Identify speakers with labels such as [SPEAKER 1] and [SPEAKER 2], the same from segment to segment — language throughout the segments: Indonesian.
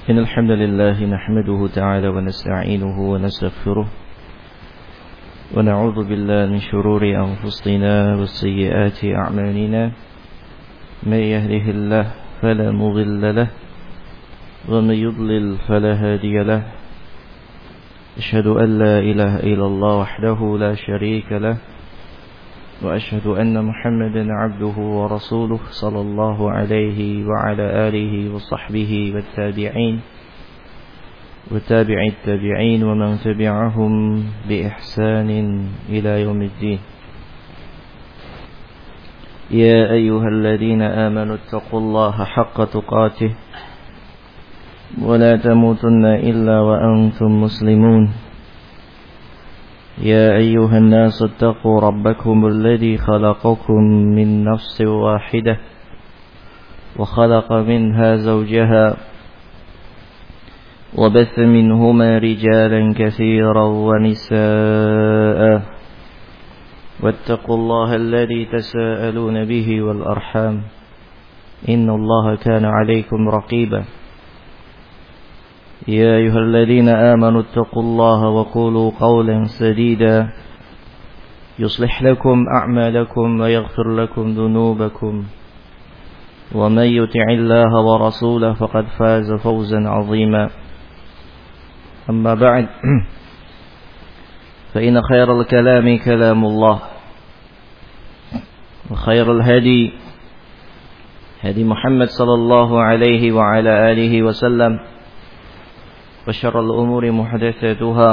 [SPEAKER 1] إن الحمد لله نحمده تعالى ونستعينه ونستغفره ونعوذ بالله من شرور أنفسنا وسيئات أعمالنا من يهده الله فلا مضل له ومن يضلل فلا هادي له أشهد أن لا إله إلا الله وحده لا شريك له وأشهد أن محمدا عبده ورسوله صلى الله عليه وعلى آله وصحبه والتابعين وتابع التابعين ومن تبعهم بإحسان إلى يوم الدين. يا أيها الذين آمنوا اتقوا الله حق تقاته ولا تموتن إلا وأنتم مسلمون. يا أيها الناس اتقوا ربكم الذي خلقكم من نفس واحدة وخلق منها زوجها وبث منهما رجالا كثيرا ونساء واتقوا الله الذي تساءلون به والأرحام إن الله كان عليكم رقيبا. يا أيها الذين آمنوا اتقوا الله وقولوا قولا سديدا يصلح لكم أعمالكم ويغفر لكم ذنوبكم ومن يطع الله ورسوله فقد فاز فوزا عظيما. أما بعد فإن خير الكلام كلام الله وخير الهدي هدي محمد صلى الله عليه وعلى آله وسلم وشر الأمور محدثاتها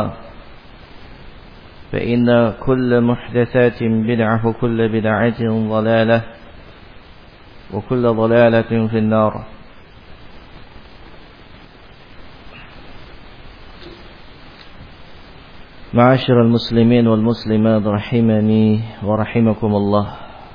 [SPEAKER 1] فإن كل محدثات بدعة وكل بدعة ضلالة وكل ضلالة في النار. معاشر المسلمين والمسلمات رحمني ورحمكم الله.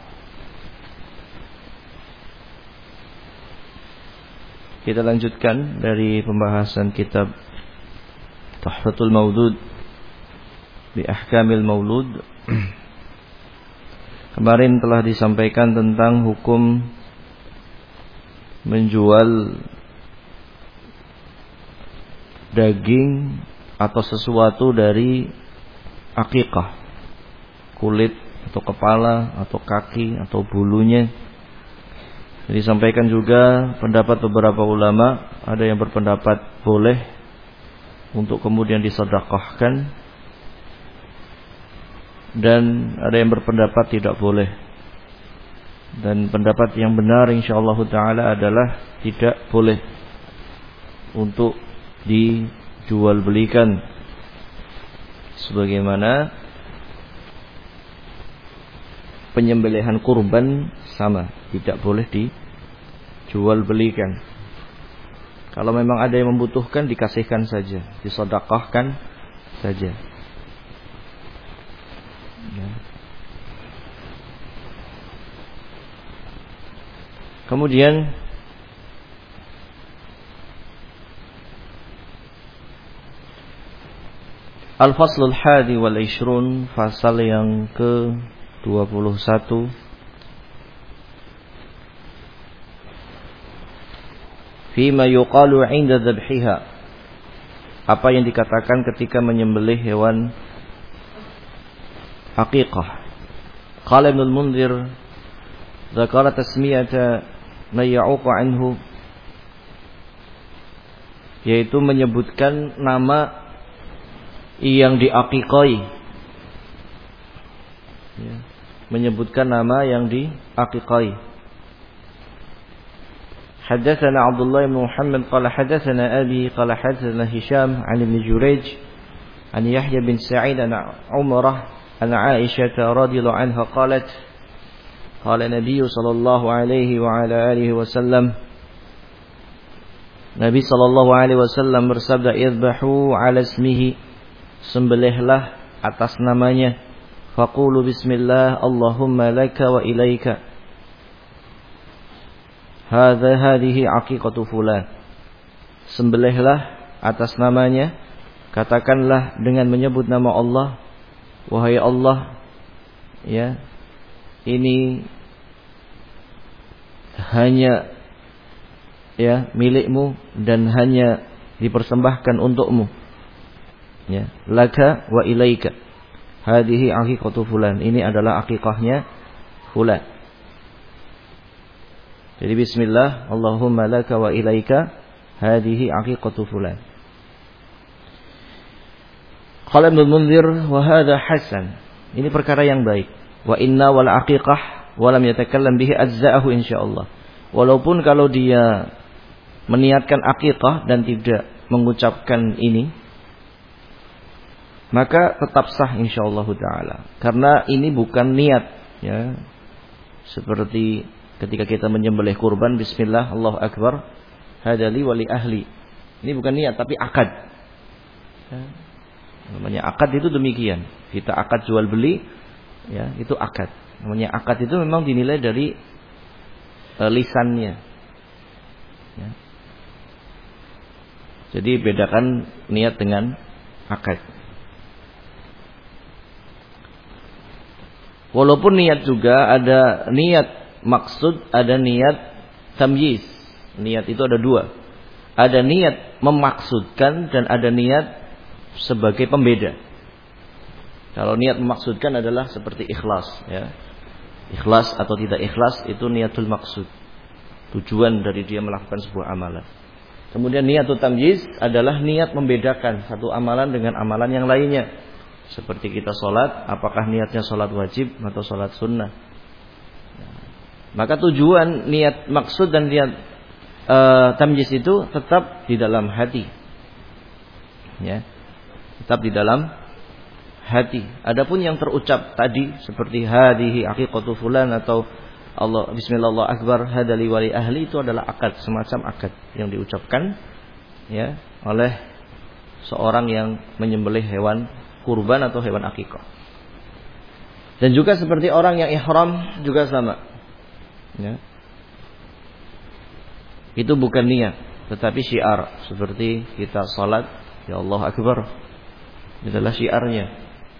[SPEAKER 1] Kita lanjutkan dari pembahasan kitab Tuhfatul Maulud bi Ahkamil Maulud. Kemarin telah disampaikan tentang hukum menjual daging atau sesuatu dari akikah, kulit atau kepala atau kaki atau bulunya. Disampaikan juga pendapat beberapa ulama, ada yang berpendapat boleh untuk kemudian disedekahkan dan ada yang berpendapat tidak boleh. Dan pendapat yang benar insyaallah taala adalah tidak boleh untuk dijual belikan, sebagaimana penyembelihan kurban sama, tidak boleh dijual belikan. Kalau memang ada yang membutuhkan, dikasihkan saja, disedekahkan saja. Ya. Kemudian Al-Faslul Hadi wal Ishrun, fasal yang ke-21, Fima yuqalu 'inda dzabhiha, apa yang dikatakan ketika menyembelih hewan aqiqah. Qala Ibnu al-Mundhir dzakara tasmiyata man ya'uqu anhu, yaitu menyebutkan nama yang diaqiqai, ya, menyebutkan nama yang diaqiqai. حدثنا عبد الله بن محمد قال حدثنا أبي قال حدثنا هشام عن ابن جريج عن يحيى بن سعيد عن عمرة عن عائشة رضي الله عنها قالت قال النبي صلى الله عليه وعلى آله وسلم Nabi sallallahu alaihi wasallam bersabda, "Idbahu 'ala ismihi", sembelihlah atas namanya. Faqulu bismillah, Allahumma laka wa ilaika. Hadhihi aqiqatu fulan. Sembelihlah atas namanya, katakanlah dengan menyebut nama Allah, wahai Allah, ya, ini hanya ya milikmu dan hanya dipersembahkan untukmu. Ya, laka wa ilaika. Hadhihi aqiqatu fulan. Ini adalah akikahnya fulan. Jadi bismillah, Allahumma laka wa ilaika hadhihi aqiqatu fulan. Qala Ibnu Munzir wa hadha hasan. Ini perkara yang baik. Wa inna wal aqiqah wa lam yatakallam bihi ajza'ahu insyaallah. Walaupun kalau dia meniatkan akikah dan tidak mengucapkan ini, maka tetap sah insyaallah taala. Karena ini bukan niat, ya. Seperti ketika kita menyembelih kurban, bismillah, Allahu akbar, hadali wali ahli. Ini bukan niat tapi akad. Ya. Namanya akad itu demikian. Kita akad jual beli, ya, itu akad. Namanya akad itu memang dinilai dari lisannya. Ya. Jadi bedakan niat dengan akad. Walaupun niat juga ada niat maksud, ada niat tamyiz. Niat itu ada dua. Ada niat memaksudkan dan ada niat sebagai pembeda. Kalau niat memaksudkan adalah seperti ikhlas, ya. Ikhlas atau tidak ikhlas itu niatul maksud. Tujuan dari dia melakukan sebuah amalan. Kemudian niatul tamyiz adalah niat membedakan satu amalan dengan amalan yang lainnya. Seperti kita sholat, apakah niatnya sholat wajib atau sholat sunnah. Maka tujuan niat maksud dan niat tamyiz itu tetap di dalam hati, ya, tetap di dalam hati. Adapun yang terucap tadi seperti hadhihi aqiqatu fulan atau Allah bismillah Allahu akbar hadali wali ahli, itu adalah akad, semacam akad yang diucapkan, ya, oleh seorang yang menyembelih hewan kurban atau hewan akikah. Dan juga seperti orang yang ihram juga sama, ya. Itu bukan niat tetapi syiar, seperti kita salat ya Allah akbar, itu adalah syiarnya.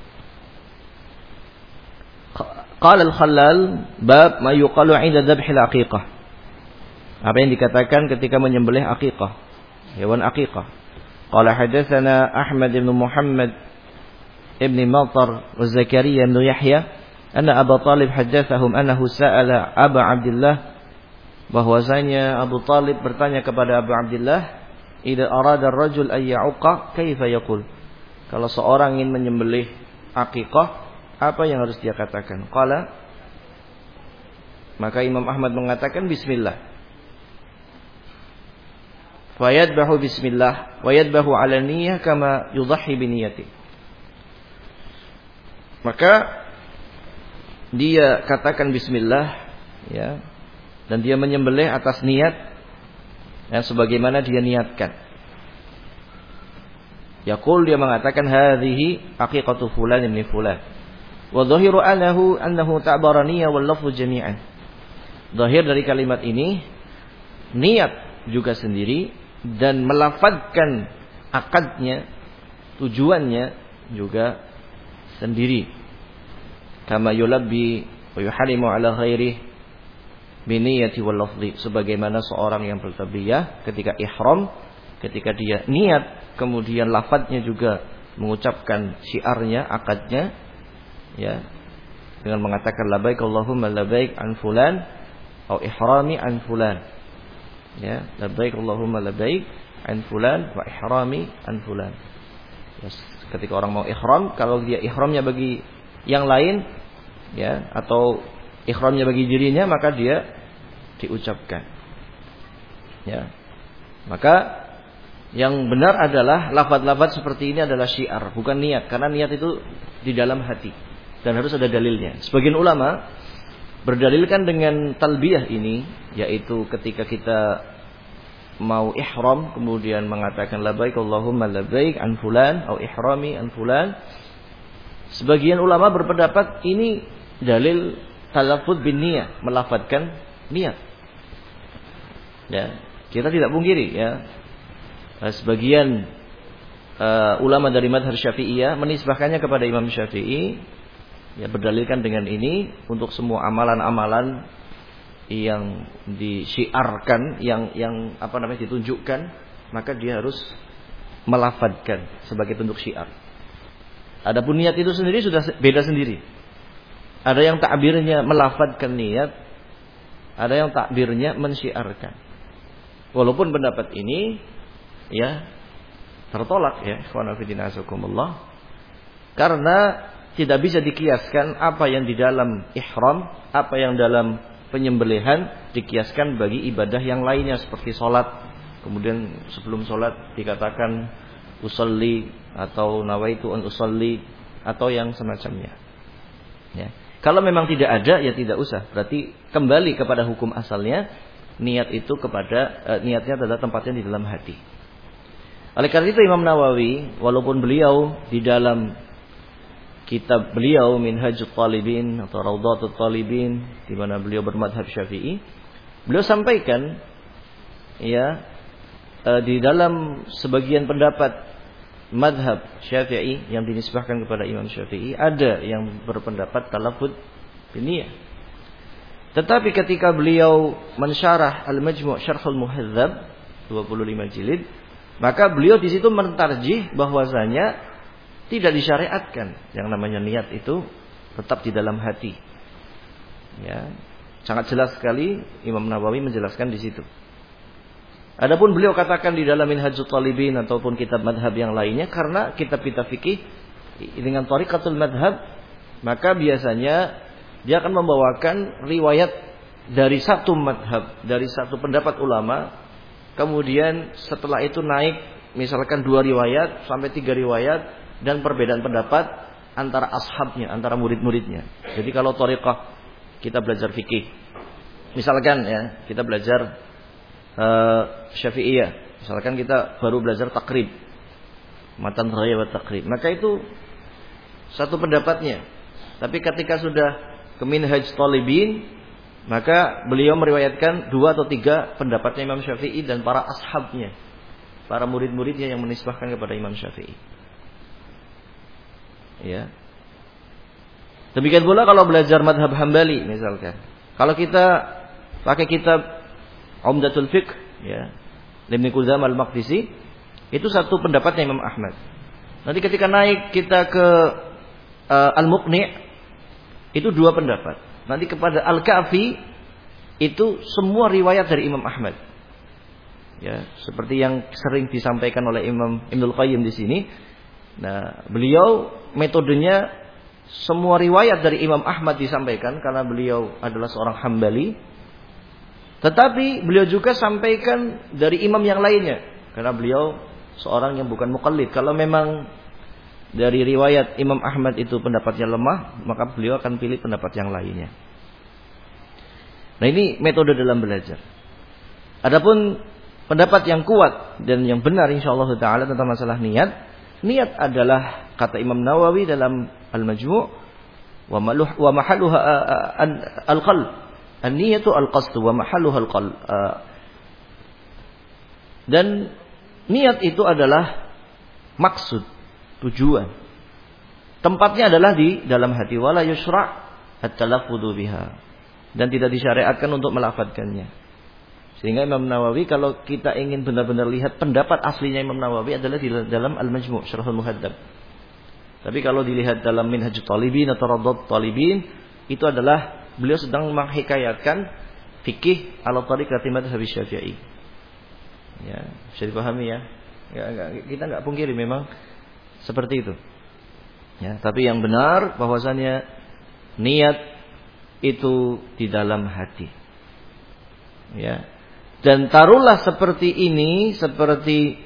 [SPEAKER 1] Qala al-Khallal bab ma yuqalu 'inda dzabhil aqiqah. Apa yang dikatakan ketika menyembelih akikah, hewan akikah. Qala hadatsana Ahmad bin Muhammad ابن مطر وزكريا بن يحيى أن أبا طالب حدثهم أنه سأل أبا عبد الله, bahwasanya Abu Talib bertanya kepada Abu Abdullah, idza arada ar-rajul ay ya'uqa kaifa yaqul, kalau seorang ingin menyembelih akikah apa yang harus dia katakan? Qala, maka Imam Ahmad mengatakan bismillah. Fa yadbahu bismillah wa yadbahu ala niyyah kama yudhhi bi niyyati. Maka dia katakan bismillah, ya, dan dia menyembelih atas niat yang sebagaimana dia niatkan. Yaqul, dia mengatakan hadhihi aqiqatu fulan ibn fulan. Wa dhahiru annahu ta'bara niyyah wal lafzu jami'an. Zahir dari kalimat ini niat juga sendiri dan melafadzkan akadnya, tujuannya juga sendiri. Kama yulabbi wa yuharimu ala ghairihi bi niyyati wal lafzi, sebagaimana seorang yang bertalbiyah ketika ihram, ketika dia niat kemudian lafadznya juga mengucapkan syiarnya, akadnya, ya, dengan mengatakan labbaik Allahumma labbaik an fulan atau ihrami an fulan, ya, labbaik Allahumma labbaik an fulan wa ihrami an fulan. Yes. Ketika orang mau ihram, kalau dia ihramnya bagi yang lain, ya, atau ihramnya bagi dirinya, maka dia diucapkan, ya. Maka yang benar adalah lafaz-lafaz seperti ini adalah syiar, bukan niat, karena niat itu di dalam hati dan harus ada dalilnya. Sebagian ulama berdalilkan dengan talbiyah ini, yaitu ketika kita mau ihram kemudian mengatakan labbaik Allahumma labbaik an fulan atau ihrami an fulan. Sebagian ulama berpendapat ini dalil talaffuz bin niyah, melafadzkan niat. Ya, kita tidak pungkiri, ya. Sebagian ulama dari mazhab Syafi'iyah menisbahkannya kepada Imam Syafi'i, ya, berdalilkan dengan ini untuk semua amalan-amalan yang disyiarkan, yang ditunjukkan, maka dia harus melafadzkan sebagai bentuk syiar. Adapun niat itu sendiri sudah beda sendiri. Ada yang takbirnya melafadzkan niat, ada yang takbirnya mensyiarkan. Walaupun pendapat ini ya tertolak ya, ikhwan fillah azakumullah, karena tidak bisa dikiaskan apa yang di dalam ihram, apa yang dalam penyembelihan dikiaskan bagi ibadah yang lainnya seperti sholat. Kemudian sebelum sholat dikatakan usolli atau nawaitu an usolli atau yang semacamnya. Ya. Kalau memang tidak ada ya tidak usah. Berarti kembali kepada hukum asalnya, niat itu niatnya adalah tempatnya di dalam hati. Oleh karena itu Imam Nawawi, walaupun beliau di dalam kitab beliau Minhajut Talibin atau Raudhatut Talibin, di mana beliau bermadhab Syafi'i, beliau sampaikan ya di dalam sebagian pendapat madhab Syafi'i yang dinisbahkan kepada Imam Syafi'i, ada yang berpendapat talaffuz biniyah. Tetapi ketika beliau mensyarah Al-Majmu' Syarhul Muhadzab 25 jilid, maka beliau di situ mentarjih bahwasanya tidak disyariatkan yang namanya niat itu tetap di dalam hati. Ya, sangat jelas sekali Imam Nawawi menjelaskan di situ. Adapun beliau katakan di dalam Minhajut Talibin ataupun kitab madhab yang lainnya, karena kitab-kitab fikih dengan thariqatul madhab, maka biasanya dia akan membawakan riwayat dari satu madhab, dari satu pendapat ulama. Kemudian setelah itu naik misalkan 2 riwayat sampai 3 riwayat dan perbedaan pendapat antara ashabnya, antara murid-muridnya. Jadi kalau thariqah kita belajar fikih, misalkan ya kita belajar Syafi'iyah, misalkan kita baru belajar takrib, matan raya wa takrib, maka itu satu pendapatnya. Tapi ketika sudah ke Minhaj Talibin, maka beliau meriwayatkan 2 atau 3 pendapatnya Imam Syafi'i dan para ashabnya, para murid-muridnya yang menisbahkan kepada Imam Syafi'i. Ya. Demikian pula kalau belajar madhab Hambali misalkan. Kalau kita pakai kitab Umdatul Fiqh ya, Ibn Qudamah Al-Maqdisi, itu satu pendapatnya Imam Ahmad. Nanti ketika naik kita ke Al-Muqni', itu 2 pendapat. Nanti kepada Al-Ka'fi itu semua riwayat dari Imam Ahmad. Ya, seperti yang sering disampaikan oleh Imam Ibnul Qayyim di sini. Nah, beliau metodenya semua riwayat dari Imam Ahmad disampaikan karena beliau adalah seorang Hambali. Tetapi beliau juga sampaikan dari imam yang lainnya karena beliau seorang yang bukan muqallid. Kalau memang dari riwayat Imam Ahmad itu pendapatnya lemah, maka beliau akan pilih pendapat yang lainnya. Nah, ini metode dalam belajar. Adapun pendapat yang kuat dan yang benar insyaallah taala tentang masalah niat, niat adalah kata Imam Nawawi dalam Al-Majmu' wa mahalluha al-qalb. An-niyatu al-qasdu wa mahalluha al-qalb. Dan niat itu adalah maksud, tujuan. Tempatnya adalah di dalam hati, wala yusra' at-talaffudhu biha. Dan tidak disyariatkan untuk melafadzkannya. Sehingga Imam Nawawi, kalau kita ingin benar-benar lihat pendapat aslinya Imam Nawawi adalah di dalam Al-Majmu' Syarhul Muhadzab. Tapi kalau dilihat dalam Minhajut Talibin atau Raudhatut Talibin, itu adalah beliau sedang menghikayatkan fikih ala thariqati madhhab Syafi'i. Ya, bisa dipahami ya. Kita enggak pungkiri memang seperti itu. Ya, tapi yang benar bahwasanya niat itu di dalam hati. Ya. Dan taruhlah seperti ini, seperti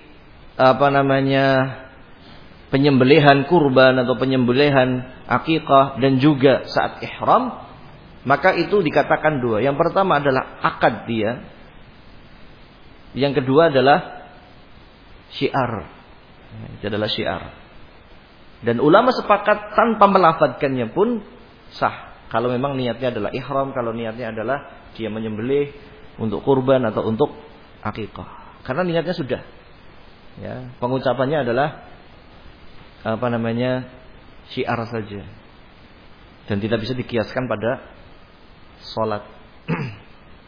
[SPEAKER 1] penyembelihan kurban atau penyembelihan akikah dan juga saat ihram, maka itu dikatakan 2. Yang pertama adalah akad dia. Yang kedua adalah syiar. Itu adalah syiar. Dan ulama sepakat tanpa melafadzkannya pun sah. Kalau memang niatnya adalah ihram, kalau niatnya adalah dia menyembelih untuk kurban atau untuk akikah. Karena niatnya sudah. Ya, pengucapannya adalah syiar saja. Dan tidak bisa dikiaskan pada sholat.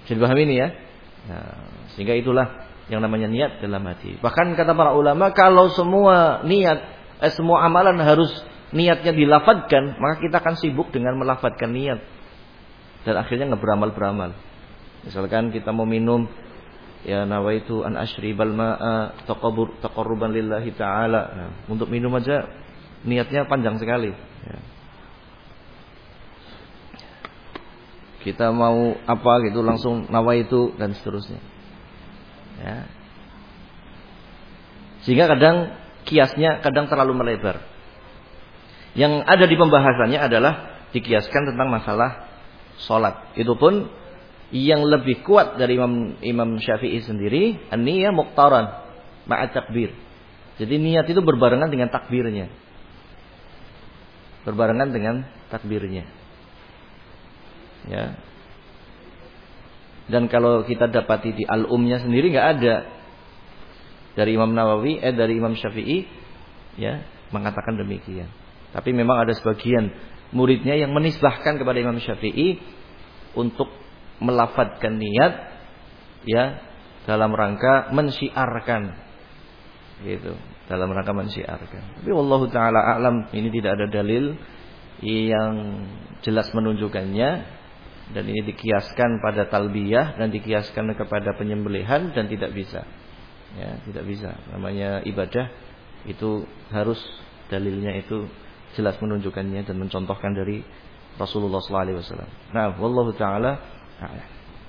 [SPEAKER 1] Bisa dipahami ini ya. Nah, sehingga itulah yang namanya niat dalam hati. Bahkan kata para ulama, kalau semua semua amalan harus niatnya dilafadzkan, maka kita akan sibuk dengan melafadzkan niat. Dan akhirnya beramal. Misalkan kita mau minum, ya nawaitu an ashribal ma'a taqarruban lillahi ta'ala. Nah, untuk minum aja niatnya panjang sekali. Ya. Kita mau apa gitu langsung nawaitu dan seterusnya. Ya. Sehingga kadang kiasnya terlalu melebar. Yang ada di pembahasannya adalah dikiaskan tentang masalah sholat. Itu pun yang lebih kuat dari Imam Syafi'i sendiri, an-niyah muqtaran ma'a takbir. Jadi niat itu berbarengan dengan takbirnya. Ya. Dan kalau kita dapati di al-umnya sendiri nggak ada dari Imam Nawawi, dari Imam Syafi'i, ya mengatakan demikian. Tapi memang ada sebagian muridnya yang menisbahkan kepada Imam Syafi'i untuk melafadzkan niat, ya dalam rangka mensyiarkan, gitu. Dalam rangka mensyiarkan. Tapi wallahu taala a'lam, ini tidak ada dalil yang jelas menunjukkannya. Dan ini dikiaskan pada talbiyah dan dikiaskan kepada penyembelihan dan tidak bisa. Ya, tidak bisa. Namanya ibadah itu harus dalilnya itu jelas menunjukkannya dan mencontohkan dari Rasulullah SAW. Nah, wallahu taala a'lam.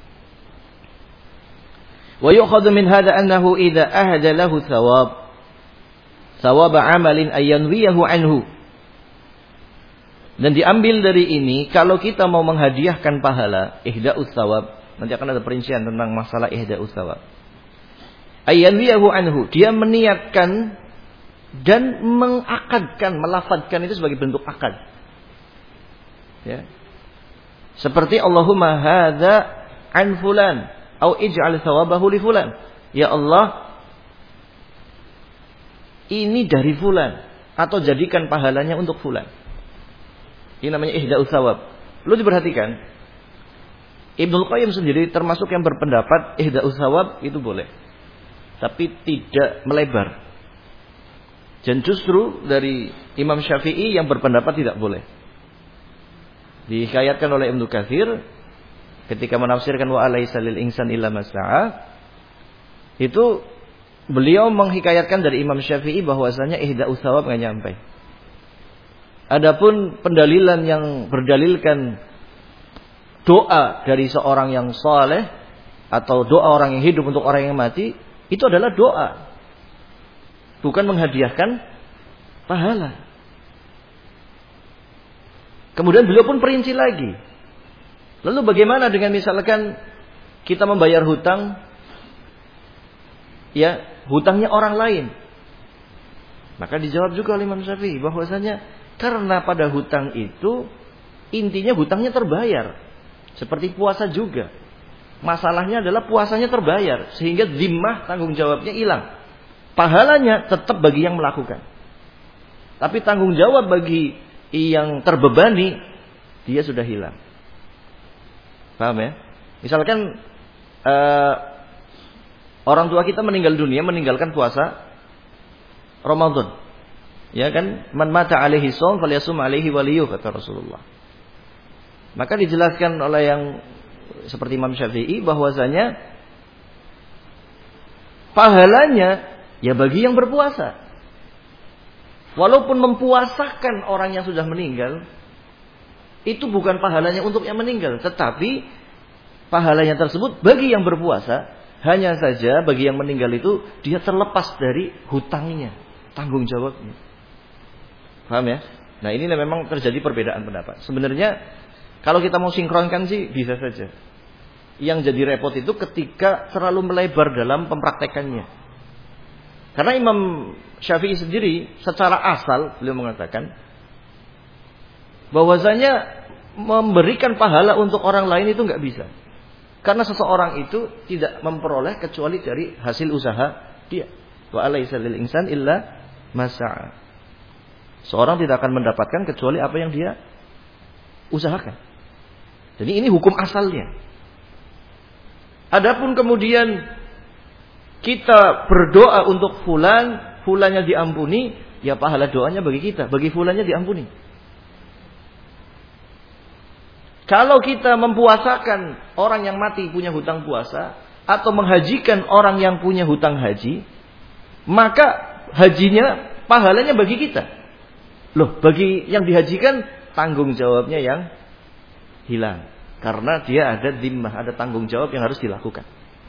[SPEAKER 1] Wa yu'khadhu min hadha annahu idza ahada lahu thawab 'amalin ayanwiyahu anhu. Dan diambil dari ini, kalau kita mau menghadiahkan pahala, ihda'us thawab, nanti akan ada perincian tentang masalah ihda'us thawab. Ayanwiyahu anhu, dia meniatkan dan mengakadkan, melafadzkan itu sebagai bentuk akad. Ya. Seperti Allahumma hadza an fulan au ij'al thawabahu li fulan. Ya Allah, ini dari fulan atau jadikan pahalanya untuk fulan. Ini namanya ihda'us thawab. Lu diperhatikan, Ibnul Qayyim sendiri termasuk yang berpendapat ihda'us thawab itu boleh, tapi tidak melebar. Dan justru dari Imam Syafi'i yang berpendapat tidak boleh. Dihikayatkan oleh Ibnu Katsir ketika menafsirkan wa alaysa lil insan illa masa'a, itu beliau menghikayatkan dari Imam Syafi'i bahwasanya ihda'us thawab enggak nyampe. Adapun pendalilan yang berdalilkan doa dari seorang yang saleh atau doa orang yang hidup untuk orang yang mati, itu adalah doa, bukan menghadiahkan pahala. Kemudian beliau pun perinci lagi. Lalu bagaimana dengan misalkan kita membayar hutang, ya hutangnya orang lain? Maka dijawab juga oleh Imam Syafi'i bahwasanya karena pada hutang itu intinya hutangnya terbayar. Seperti puasa juga. Masalahnya adalah puasanya terbayar, sehingga zimmah tanggung jawabnya hilang. Pahalanya tetap bagi yang melakukan, tapi tanggung jawab bagi yang terbebani dia sudah hilang. Paham ya? Misalkan orang tua kita meninggal dunia meninggalkan puasa Ramadan. Ya kan, man mata alaihi shaum falyasum alaihi waliyuh, kata Rasulullah. Maka dijelaskan oleh yang seperti Imam Syafi'i bahwasanya pahalanya ya bagi yang berpuasa. Walaupun mempuasakan orang yang sudah meninggal, itu bukan pahalanya untuk yang meninggal, tetapi pahalanya tersebut bagi yang berpuasa. Hanya saja bagi yang meninggal itu dia terlepas dari hutangnya, tanggung jawabnya. Paham ya? Nah, ini memang terjadi perbedaan pendapat. Sebenarnya kalau kita mau sinkronkan sih bisa saja. Yang jadi repot itu ketika terlalu melebar dalam mempraktekannya. Karena Imam Syafi'i sendiri secara asal beliau mengatakan bahwasanya memberikan pahala untuk orang lain itu enggak bisa. Karena seseorang itu tidak memperoleh kecuali dari hasil usaha dia. Wa alaysa lil insan illa masa'a. Seorang tidak akan mendapatkan kecuali apa yang dia usahakan. Jadi ini hukum asalnya. Adapun kemudian kita berdoa untuk fulan, fulannya diampuni, ya pahala doanya bagi kita, bagi fulannya diampuni. Kalau kita mempuasakan orang yang mati punya hutang puasa, atau menghajikan orang yang punya hutang haji, maka hajinya, pahalanya bagi kita. Loh, bagi yang dihajikan, tanggung jawabnya yang hilang. Karena dia ada dhimmah, ada tanggung jawab yang harus dilakukan.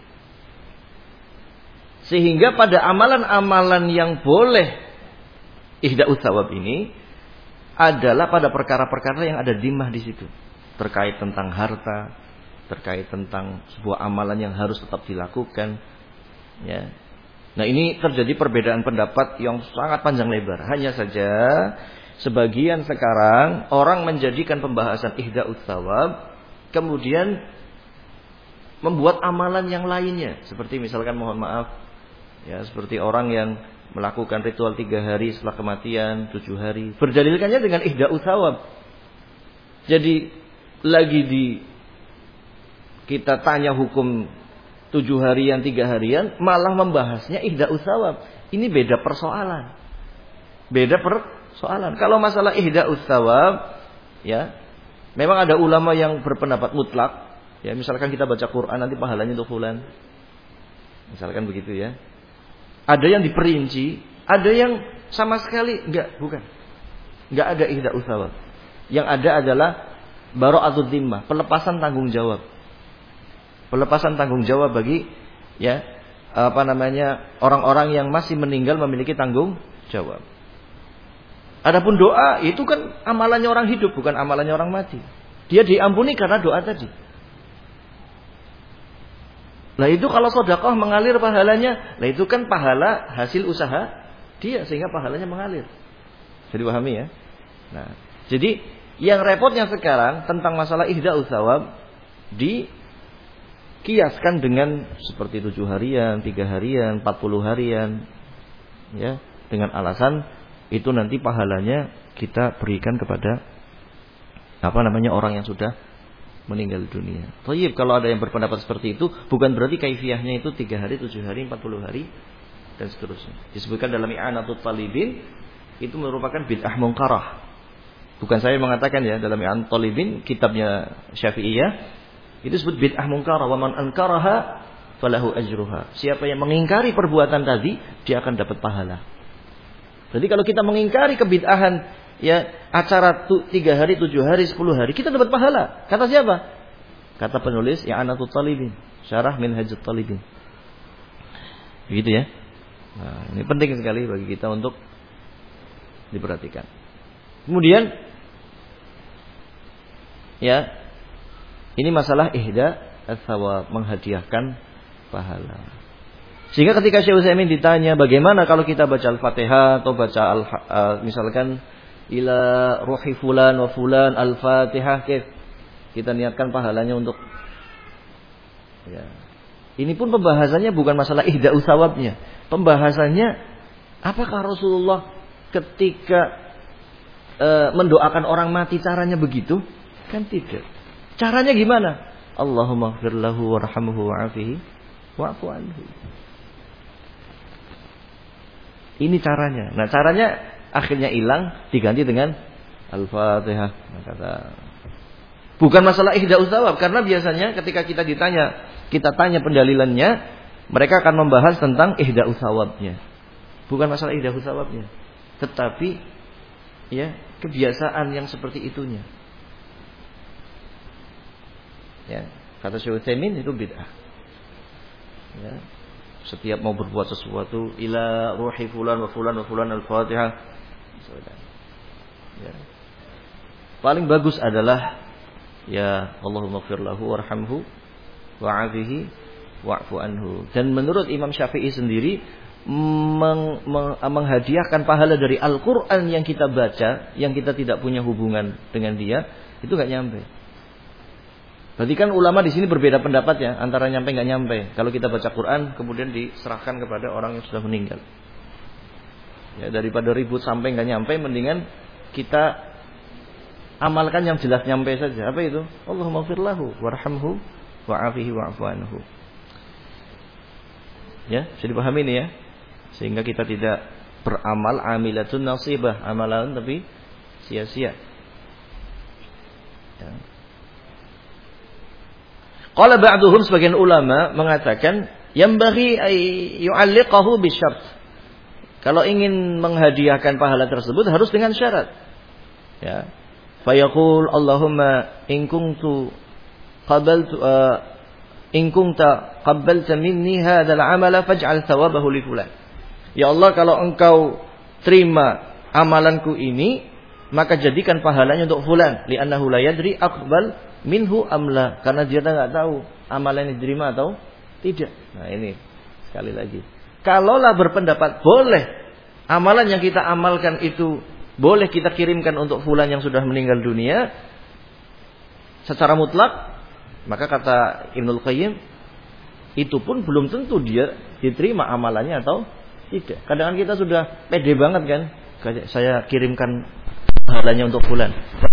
[SPEAKER 1] Sehingga pada amalan-amalan yang boleh ihda'us tsawab ini adalah pada perkara-perkara yang ada dhimmah di situ. Terkait tentang harta, terkait tentang sebuah amalan yang harus tetap dilakukan. Ya. Nah, ini terjadi perbedaan pendapat yang sangat panjang lebar. Hanya saja sebagian sekarang orang menjadikan pembahasan ihda'us tsawab kemudian membuat amalan yang lainnya. Seperti misalkan, mohon maaf, ya, seperti orang yang melakukan ritual 3 hari setelah kematian, 7 hari. Berdalilkannya dengan ihda'us tsawab. Jadi lagi kita tanya hukum 7 harian, 3 harian, malah membahasnya ihda'us tsawab. Ini beda persoalan. Beda persoalan. Kalau masalah ihda'us tsawab, ya, memang ada ulama yang berpendapat mutlak. Ya, misalkan kita baca Quran nanti pahalanya untuk fulan. Misalkan begitu ya. Ada yang diperinci, ada yang sama sekali bukan. Enggak ada ihda'us tsawab. Yang ada adalah bara'atul dhimmah, pelepasan tanggung jawab. Pelepasan tanggung jawab bagi orang-orang yang masih meninggal memiliki tanggung jawab. Adapun doa itu kan amalannya orang hidup, bukan amalannya orang mati. Dia diampuni karena doa tadi. Nah, itu kalau sedekah mengalir pahalanya, nah itu kan pahala hasil usaha dia, sehingga pahalanya mengalir. Jadi pahami ya. Nah, jadi yang repotnya sekarang tentang masalah ihda'us tsawab dikiaskan dengan seperti 7 harian, 3 harian, 40 harian, ya, dengan alasan itu nanti pahalanya kita berikan kepada orang yang sudah meninggal dunia. Thayyib, kalau ada yang berpendapat seperti itu, bukan berarti kaifiyahnya itu 3 hari, 7 hari, 40 hari dan seterusnya. Disebutkan dalam I'anatul Talibin, itu merupakan bid'ah munkarah. Bukan saya mengatakan ya, dalam I'anatul Talibin, kitabnya Syafi'iyah, itu disebut bid'ah munkarah. Wa man ankaraha falahu ajruha. Siapa yang mengingkari perbuatan tadi, dia akan dapat pahala. Jadi kalau kita mengingkari kebid'ahan, ya, acara 3 hari, 7 hari, 10 hari, kita dapat pahala. Kata siapa? Kata penulis I'anatul Talibin, Syarah Minhajut Talibin. Begitu ya. Nah, ini penting sekali bagi kita untuk diperhatikan. Kemudian, ya, ini masalah ihda'us tsawab, menghadiahkan pahala. Sehingga ketika Syekh Utsaimin ditanya bagaimana kalau kita baca Al-Fatihah atau baca misalkan ila ruhi fulan wa fulan Al-Fatihah, kita niatkan pahalanya untuk, ya. Ini pun pembahasannya bukan masalah ihda'us tsawabnya. Pembahasannya apakah Rasulullah ketika mendoakan orang mati caranya begitu? Kan tidak. Caranya gimana? Allahumma ighfir lahu warhamhu wa'afihi wa'fu anhu. Ini caranya. Nah, caranya akhirnya hilang, diganti dengan Al-Fatihah. Bukan masalah ihda'us tsawab, karena biasanya ketika kita tanya pendalilannya, mereka akan membahas tentang ihda'us tsawabnya. Bukan masalah ihda'us tsawabnya, tetapi ya, kebiasaan yang seperti itunya. Ya, kata Syekh Utsaimin itu bid'ah. Ya. Setiap mau berbuat sesuatu, ila ruhi fulan wa fulan wa fulan Al-Fatihah. Ya. Paling bagus adalah ya Allahumma ighfir lahu warhamhu wa'afihi wa'fu anhu. Dan menurut Imam Syafi'i sendiri, menghadiahkan pahala dari Al-Quran yang kita baca, yang kita tidak punya hubungan dengan dia, itu gak nyampe. Berarti kan ulama di sini berbeda pendapat ya, antara nyampe nggak nyampe. Kalau kita baca Quran kemudian diserahkan kepada orang yang sudah meninggal, ya, daripada ribut sampai nggak nyampe, mendingan kita amalkan yang jelas nyampe saja. Apa itu? Allahumma ighfir lahu warhamhu wa'afihi wa'fu anhu. Ya, bisa dipahami ini ya. Sehingga kita tidak beramal amilatun nasibah, amalan tapi sia-sia. Ya. Qala ba'duhum, sebagian ulama mengatakan yambaghi ay yu'alliqahu bisyart. Kalau ingin menghadiahkan pahala tersebut harus dengan syarat. Ya. Fayaqul Allahumma in kuntu qabaltu in kunta qabbalta minni hadzal amala faj'al thawabahu li fulan. Ya Allah, kalau engkau terima amalanku ini, maka jadikan pahalanya untuk fulan, li'annahu la yadri aqbal minhu amla, karena dia enggak tahu amalan yang diterima atau tidak. Nah, ini sekali lagi. Kalaulah berpendapat boleh amalan yang kita amalkan itu boleh kita kirimkan untuk fulan yang sudah meninggal dunia secara mutlak, maka kata Ibnul Qayyim, itu pun belum tentu dia diterima amalannya atau tidak. Kadang-kadang kita sudah pede banget kan, saya kirimkan pahalanya untuk fulan.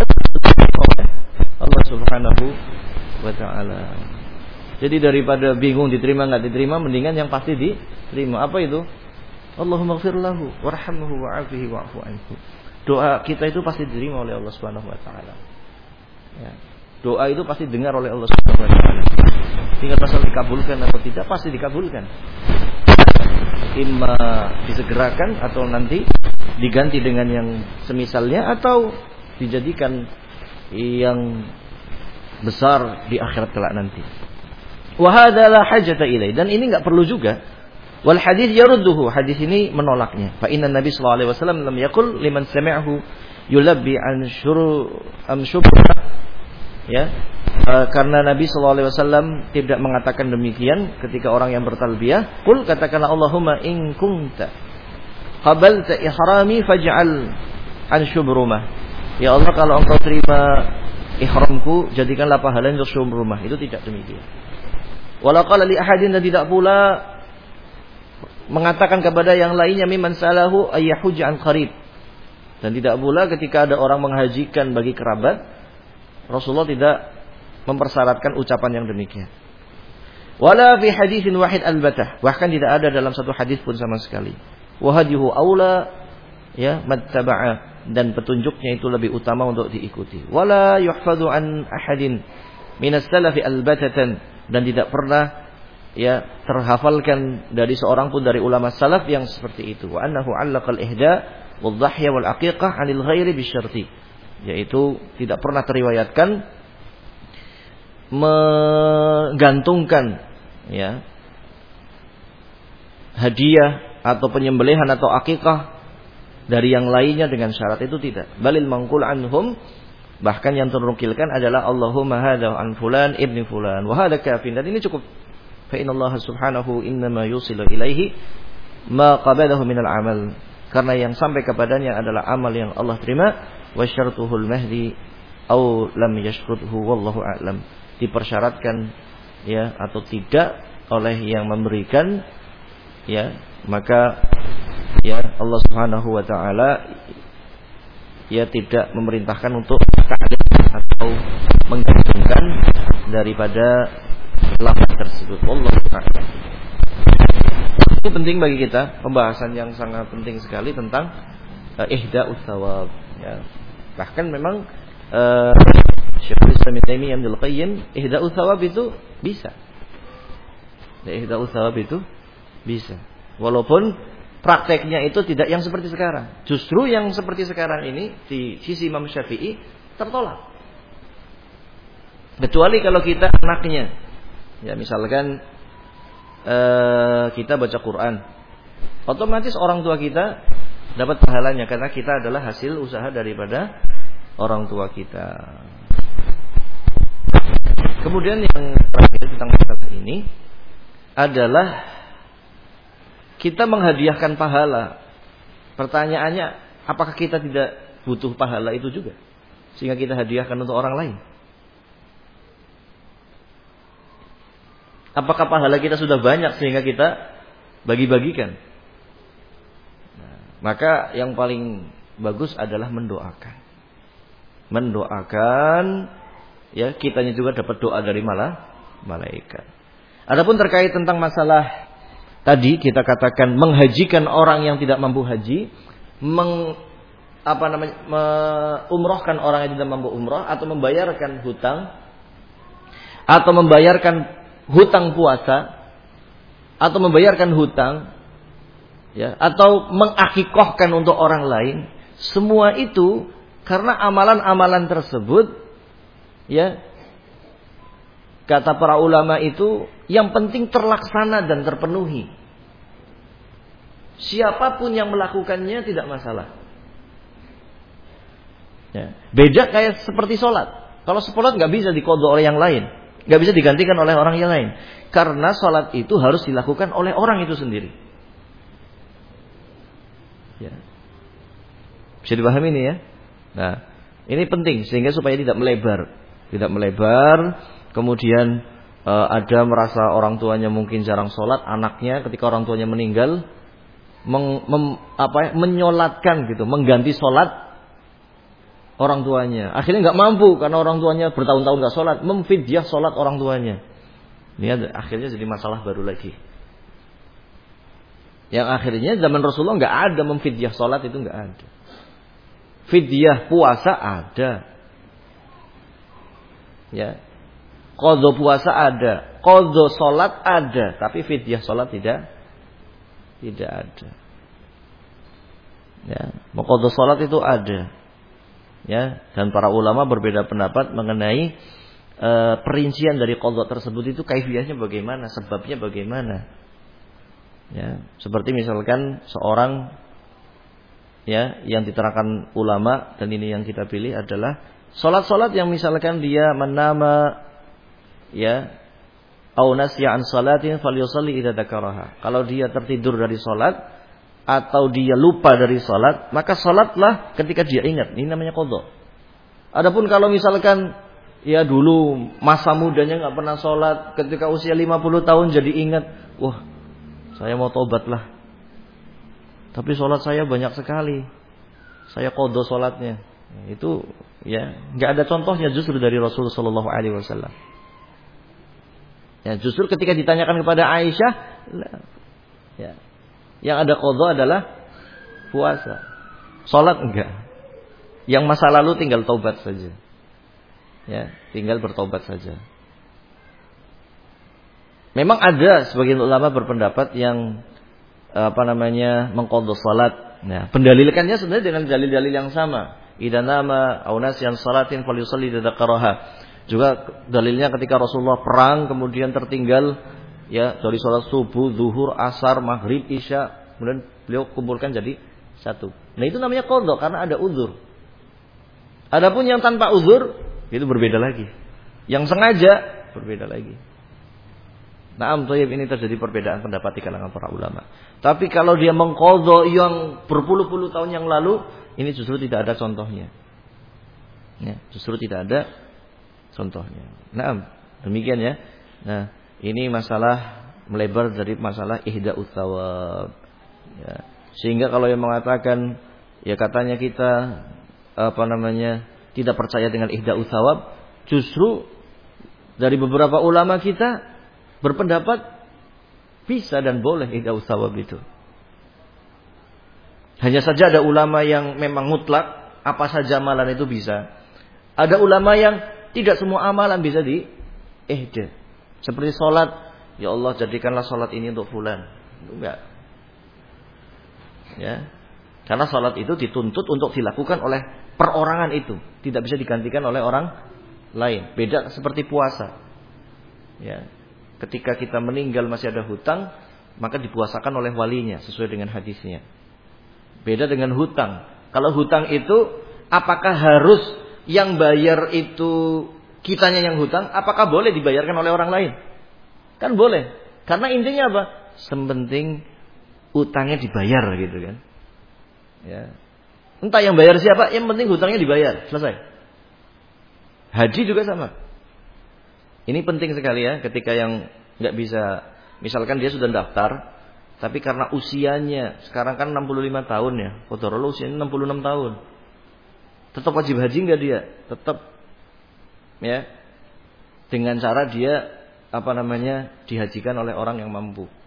[SPEAKER 1] Allah Subhanahu wa taala. Jadi daripada bingung diterima enggak diterima, mendingan yang pasti diterima. Apa itu? Allahumma ighfir lahu warhamhu wa'afihi wa'fu anhu. Doa kita itu pasti diterima oleh Allah Subhanahu wa taala. Ya. Doa itu pasti dengar oleh Allah Subhanahu wa taala. Tinggal masalah dikabulkan atau tidak, pasti dikabulkan. Imma disegerakan atau nanti diganti dengan yang semisalnya atau dijadikan yang besar di akhirat kelak nanti. Wa hadza la hajata ilai, dan ini enggak perlu juga. Wal hadis yarudduhu, hadis ini menolaknya. Fa inna Nabi sallallahu alaihi wasallam lam yaqul liman sami'ahu yulabbi an syubha. Ya. Karena Nabi sallallahu alaihi wasallam tidak mengatakan demikian ketika orang yang bertalbiyah. Qul, katakanlah Allahumma in kunta qabalta ihrami faj'al an syubrumah. Ya Allah, kalau engkau terima ihramku, jadikanlah pahala untuk syubrumah. Itu tidak demikian. Wala qala li ahadin, dan tidak pula mengatakan kepada yang lainnya mimman salahu ayyahuj an qarib. Dan tidak pula ketika ada orang menghajikan bagi kerabat, Rasulullah tidak mempersyaratkan ucapan yang demikian. Wala fi haditsin wahid albatah, bahkan tidak ada dalam satu hadis pun sama sekali. Wa hadihu aula, ya, mattaba'a, dan petunjuknya itu lebih utama untuk diikuti. Wala yuhfadhu an ahadin minas salafi albatatan, dan tidak pernah, ya, terhafalkan dari seorang pun dari ulama salaf yang seperti itu. Wa annahu 'allaqal ihda wal dhahya wal aqiqah 'anil ghairi bisyarti, yaitu tidak pernah teriwayatkan menggantungkan, ya, hadiah atau penyembelihan atau akikah dari yang lainnya dengan syarat itu tidak. Balil mangkul anhum, bahkan yang ternukilkan adalah Allahumma hadza an fulan ibni fulan wa hadza kafin, dan ini cukup. Fa innallaha subhanahu innama yusilu ilaihi ma qabadahu minal amal, karena yang sampai kepadanya adalah amal yang Allah terima. Wa syartuhul mahdi aw lam yashruthu wallahu a'lam, dipersyaratkan, ya, atau tidak oleh yang memberikan, ya, maka, ya, Allah Subhanahu wa taala, ya, tidak memerintahkan untuk ta'lil atau menggantungkan daripada lafaz tersebut. Wallahu a'lam. Ini penting bagi kita, pembahasan yang sangat penting sekali tentang ihda'us tsawab, ya. Bahkan memang Syekhul Islam Ibnu Taimiyah Ibnul Qayyim, ihda'us tsawab itu bisa. Ihda'us tsawab itu bisa. Walaupun prakteknya itu tidak yang seperti sekarang. Justru yang seperti sekarang ini di sisi Imam Syafi'i tertolak. Kecuali kalau kita anaknya, ya, misalkan kita baca Quran, otomatis orang tua kita dapat pahalanya karena kita adalah hasil usaha daripada orang tua kita. Kemudian yang terakhir tentang masalah ini adalah kita menghadiahkan pahala. Pertanyaannya, apakah kita tidak butuh pahala itu juga sehingga kita hadiahkan untuk orang lain? Apakah pahala kita sudah banyak sehingga kita bagi-bagikan? Nah, maka yang paling bagus adalah mendoakan. Mendoakan, ya, kitanya juga dapat doa dari malaikat. Adapun terkait tentang masalah tadi kita katakan menghajikan orang yang tidak mampu haji, umrohkan orang yang tidak mampu umroh, atau membayarkan hutang, atau membayarkan hutang puasa, atau membayarkan hutang, ya, atau mengakikohkan untuk orang lain, semua itu karena amalan-amalan tersebut, ya, kata para ulama itu yang penting terlaksana dan terpenuhi. Siapapun yang melakukannya tidak masalah. Ya. Beda kayak seperti sholat. Kalau sholat nggak bisa diqadha oleh yang lain, nggak bisa digantikan oleh orang yang lain, karena sholat itu harus dilakukan oleh orang itu sendiri. Ya. Bisa dipahami ini ya. Nah, ini penting sehingga supaya tidak melebar, kemudian ada merasa orang tuanya mungkin jarang sholat, anaknya ketika orang tuanya meninggal menyolatkan gitu, mengganti sholat orang tuanya. Akhirnya nggak mampu karena orang tuanya bertahun-tahun nggak sholat, memfidyah sholat orang tuanya. Ini akhirnya jadi masalah baru lagi. Yang akhirnya zaman Rasulullah nggak ada memfidyah sholat, itu nggak ada. Fidyah puasa ada, ya. Qadha puasa ada, qadha sholat ada, tapi fidyah sholat tidak ada. Ya, qadha sholat itu ada. Ya, dan para ulama berbeda pendapat mengenai perincian dari qadha tersebut itu kaifiyahnya bagaimana, sebabnya bagaimana. Ya, seperti misalkan seorang, ya, yang diterangkan ulama, dan ini yang kita pilih adalah salat-salat yang misalkan dia menama, ya, au nasya an salatin falyusalli idza dzakaraha. Kalau dia tertidur dari salat atau dia lupa dari salat, maka salatlah ketika dia ingat. Ini namanya qadha. Adapun kalau misalkan ya dulu masa mudanya enggak pernah salat, ketika usia 50 tahun jadi ingat, wah, saya mau tobatlah. Tapi sholat saya banyak sekali, saya qadha sholatnya. Itu ya nggak ada contohnya justru dari Rasulullah Shallallahu Alaihi Wasallam. Ya, justru ketika ditanyakan kepada Aisyah, ya, yang ada qadha adalah puasa, sholat enggak. Yang masa lalu tinggal taubat saja. Ya, tinggal bertobat saja. Memang ada sebagian ulama berpendapat yang mengqadha salat. Nah, pendalilannya sebenarnya dengan dalil-dalil yang sama. Idza nama aw nasyan salatin falyusalli dzakaraha. Juga dalilnya ketika Rasulullah perang kemudian tertinggal, ya, dari salat subuh, zuhur, asar, maghrib, isya, kemudian beliau kumpulkan jadi satu. Nah, itu namanya qadha karena ada uzur. Adapun yang tanpa uzur itu berbeda lagi. Yang sengaja berbeda lagi. Naam, thayyib, ini terjadi perbedaan pendapat di kalangan para ulama. Tapi kalau dia mengqadha yang berpuluh-puluh tahun yang lalu, ini justru tidak ada contohnya. Ya, justru tidak ada contohnya. Naam, demikian ya. Nah, ini masalah melebar dari masalah ihda'ut tsawab. Ya. Sehingga kalau yang mengatakan, ya, katanya kita tidak percaya dengan ihda'ut tsawab, justru dari beberapa ulama kita berpendapat bisa dan boleh ihda'ut tsawab itu. Hanya saja ada ulama yang memang mutlak, apa saja amalan itu bisa. Ada ulama yang tidak semua amalan bisa di-ihda. Seperti sholat, ya Allah jadikanlah sholat ini untuk fulan. Enggak. Ya. Karena sholat itu dituntut untuk dilakukan oleh perorangan itu, tidak bisa digantikan oleh orang lain. Beda seperti puasa. Ya. Ketika kita meninggal masih ada hutang, maka dipuasakan oleh walinya sesuai dengan hadisnya. Beda dengan hutang. Kalau hutang itu, apakah harus yang bayar itu kitanya yang hutang? Apakah boleh dibayarkan oleh orang lain? Kan boleh. Karena intinya apa? Sepenting utangnya dibayar gitu kan. Ya. Entah yang bayar siapa, yang penting hutangnya dibayar. Selesai. Haji juga sama. Ini penting sekali ya, ketika yang nggak bisa, misalkan dia sudah daftar, tapi karena usianya sekarang kan 65 tahun ya, qadarullah usianya 66 tahun, tetap wajib haji nggak dia? Tetap, ya, dengan cara dia dihajikan oleh orang yang mampu.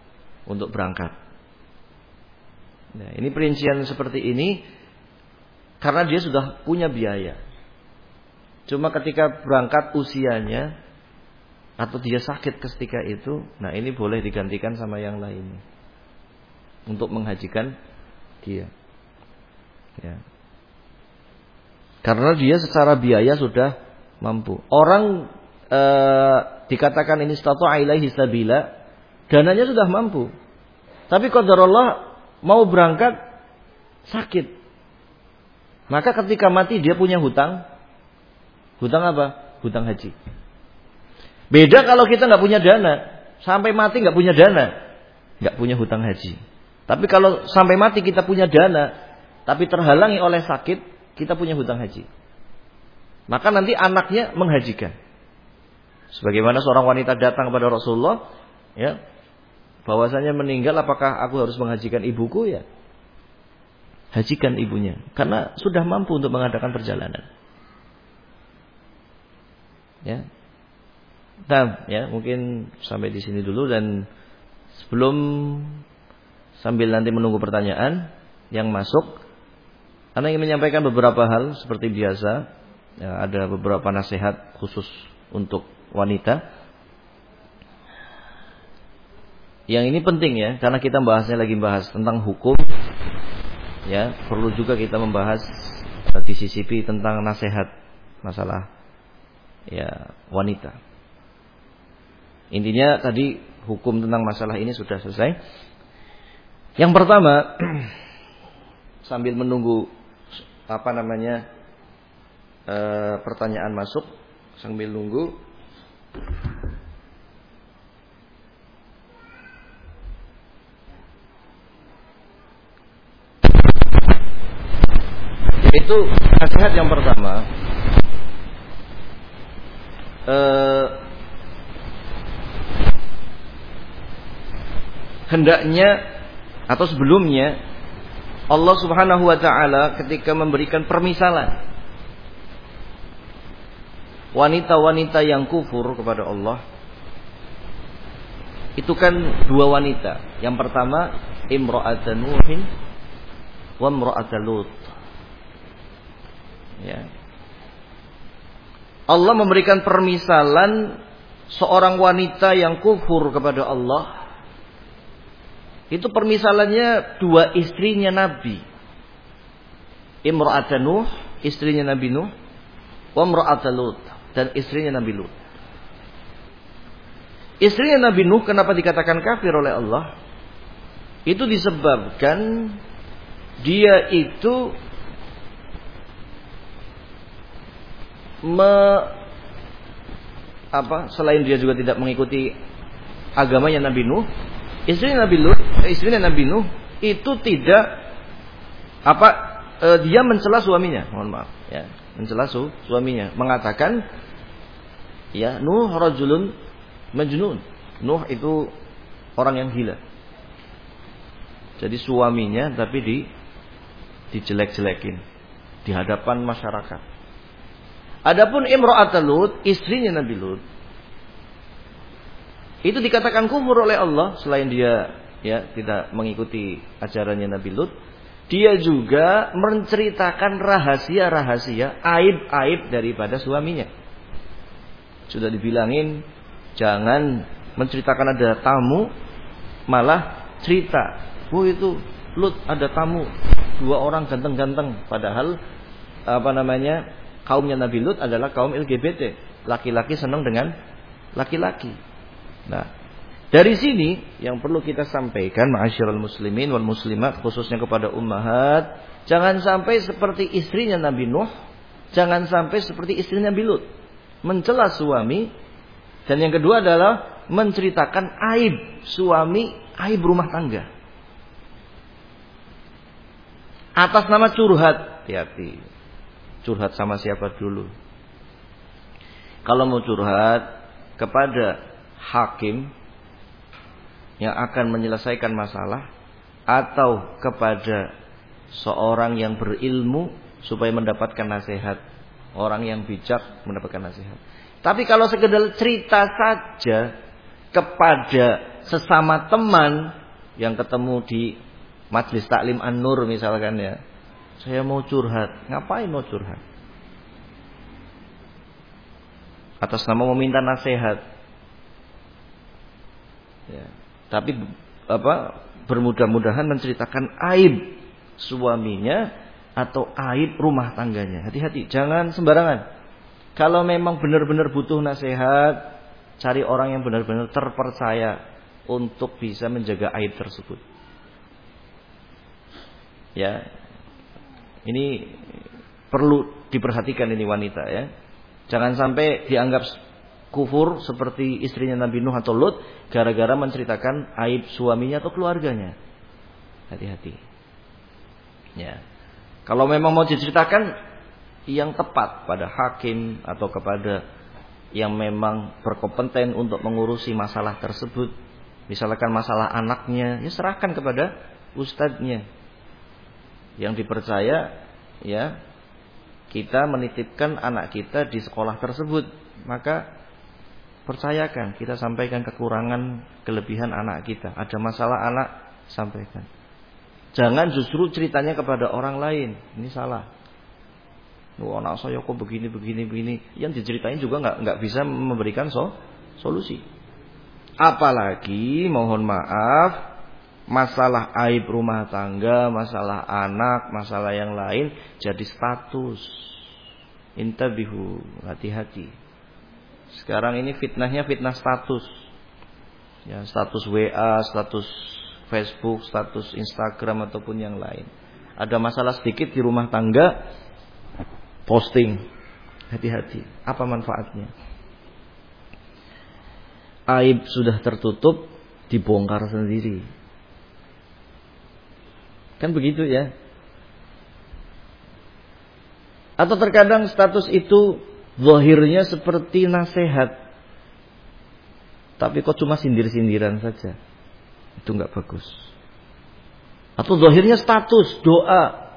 [SPEAKER 1] untuk berangkat. Nah, ini perincian seperti ini karena dia sudah punya biaya. Cuma ketika berangkat usianya atau dia sakit ketika itu, nah ini boleh digantikan sama yang lainnya untuk menghajikan dia. Ya. Karena dia secara biaya sudah mampu. Orang dikatakan ini istata'a ilaihi sabila, dananya sudah mampu. Tapi qadarullah mau berangkat sakit. Maka ketika mati dia punya hutang. Hutang apa? Hutang haji. Beda kalau kita nggak punya dana, sampai mati nggak punya dana, nggak punya hutang haji. Tapi kalau sampai mati kita punya dana, tapi terhalangi oleh sakit, kita punya hutang haji. Maka nanti anaknya menghajikan. Sebagaimana seorang wanita datang kepada Rasulullah, ya, bahwasanya meninggal, apakah aku harus menghajikan ibuku? Ya, hajikan ibunya, karena sudah mampu untuk mengadakan perjalanan. Ya, nah, ya mungkin sampai di sini dulu, dan sebelum sambil nanti menunggu pertanyaan yang masuk, Anda ingin menyampaikan beberapa hal seperti biasa. Ya, ada beberapa nasihat khusus untuk wanita. Yang ini penting ya, karena kita lagi bahas tentang hukum. Ya, perlu juga kita membahas disisipi tentang nasihat masalah ya wanita. Intinya tadi hukum tentang masalah ini sudah selesai. Yang pertama, sambil menunggu pertanyaan masuk, sambil nunggu, yaitu nasihat yang pertama, hendaknya atau sebelumnya Allah Subhanahu wa taala ketika memberikan permisalan wanita-wanita yang kufur kepada Allah, itu kan dua wanita. Yang pertama imra'atan Nuhin wa imra'atan Lut. Ya. Allah memberikan permisalan seorang wanita yang kufur kepada Allah. Itu permisalannya dua istrinya Nabi. Imra'atan Nuh, istrinya Nabi Nuh, wa imra'atan Lut, dan istrinya Nabi Lut. Istrinya Nabi Nuh kenapa dikatakan kafir oleh Allah? Itu disebabkan dia itu selain dia juga tidak mengikuti agamanya Nabi Nuh, istrinya Nabi Nuh itu tidak dia mencela suaminya, mohon maaf ya, mencela suaminya, mengatakan ya Nuh rajulun majnun. Nuh itu orang yang gila. Jadi suaminya tapi dijelek-jelekin di hadapan masyarakat. Adapun imra'atul Lut, istrinya Nabi Lut, itu dikatakan kufur oleh Allah. Selain dia ya tidak mengikuti ajarannya Nabi Lut, dia juga menceritakan rahasia-rahasia, aib-aib daripada suaminya. Sudah dibilangin jangan menceritakan ada tamu, malah cerita, oh itu Lut ada tamu, dua orang ganteng-ganteng, padahal kaumnya Nabi Lut adalah kaum LGBT, laki-laki senang dengan laki-laki. Nah, dari sini yang perlu kita sampaikan, ma'asyiral muslimin wal muslimat, khususnya kepada ummahat, jangan sampai seperti istrinya Nabi Nuh, jangan sampai seperti istrinya Nabi Lut, mencela suami. Dan yang kedua adalah menceritakan aib suami, aib rumah tangga, atas nama curhat. Hati-hati. Curhat sama siapa dulu? Kalau mau curhat kepada hakim yang akan menyelesaikan masalah, atau kepada seorang yang berilmu supaya mendapatkan nasihat, orang yang bijak mendapatkan nasihat. Tapi kalau sekedar cerita saja kepada sesama teman, yang ketemu di Majelis Taklim An-Nur misalkan ya. Saya mau curhat. Ngapain mau curhat? Atas nama meminta nasihat. Ya. Tapi bermudah-mudahan menceritakan aib suaminya atau aib rumah tangganya. Hati-hati, jangan sembarangan. Kalau memang benar-benar butuh nasihat, cari orang yang benar-benar terpercaya untuk bisa menjaga aib tersebut. Ya. Ini perlu diperhatikan ini wanita ya. Jangan sampai dianggap kufur seperti istrinya Nabi Nuh atau Lut gara-gara menceritakan aib suaminya atau keluarganya. Hati-hati. Ya. Kalau memang mau diceritakan yang tepat pada hakim atau kepada yang memang berkompeten untuk mengurusi masalah tersebut, misalkan masalah anaknya, ya serahkan kepada ustadznya yang dipercaya ya. Kita menitipkan anak kita di sekolah tersebut, maka percayakan kita sampaikan kekurangan kelebihan anak kita. Ada masalah anak, sampaikan. Jangan justru ceritanya kepada orang lain. Ini salah. Oh, anak saya kok begini. Yang diceritain juga nggak bisa memberikan solusi. Apalagi mohon maaf, masalah aib rumah tangga, masalah anak, masalah yang lain jadi status. Intabihu, hati-hati. Sekarang ini fitnahnya fitnah status. Ya, status WA, status Facebook, status Instagram ataupun yang lain. Ada masalah sedikit di rumah tangga, posting. Hati-hati. Apa manfaatnya? Aib sudah tertutup, dibongkar sendiri. Kan begitu ya. Atau terkadang status itu zahirnya seperti nasihat, tapi kok cuma sindir-sindiran saja. Itu enggak bagus. Atau zahirnya status doa.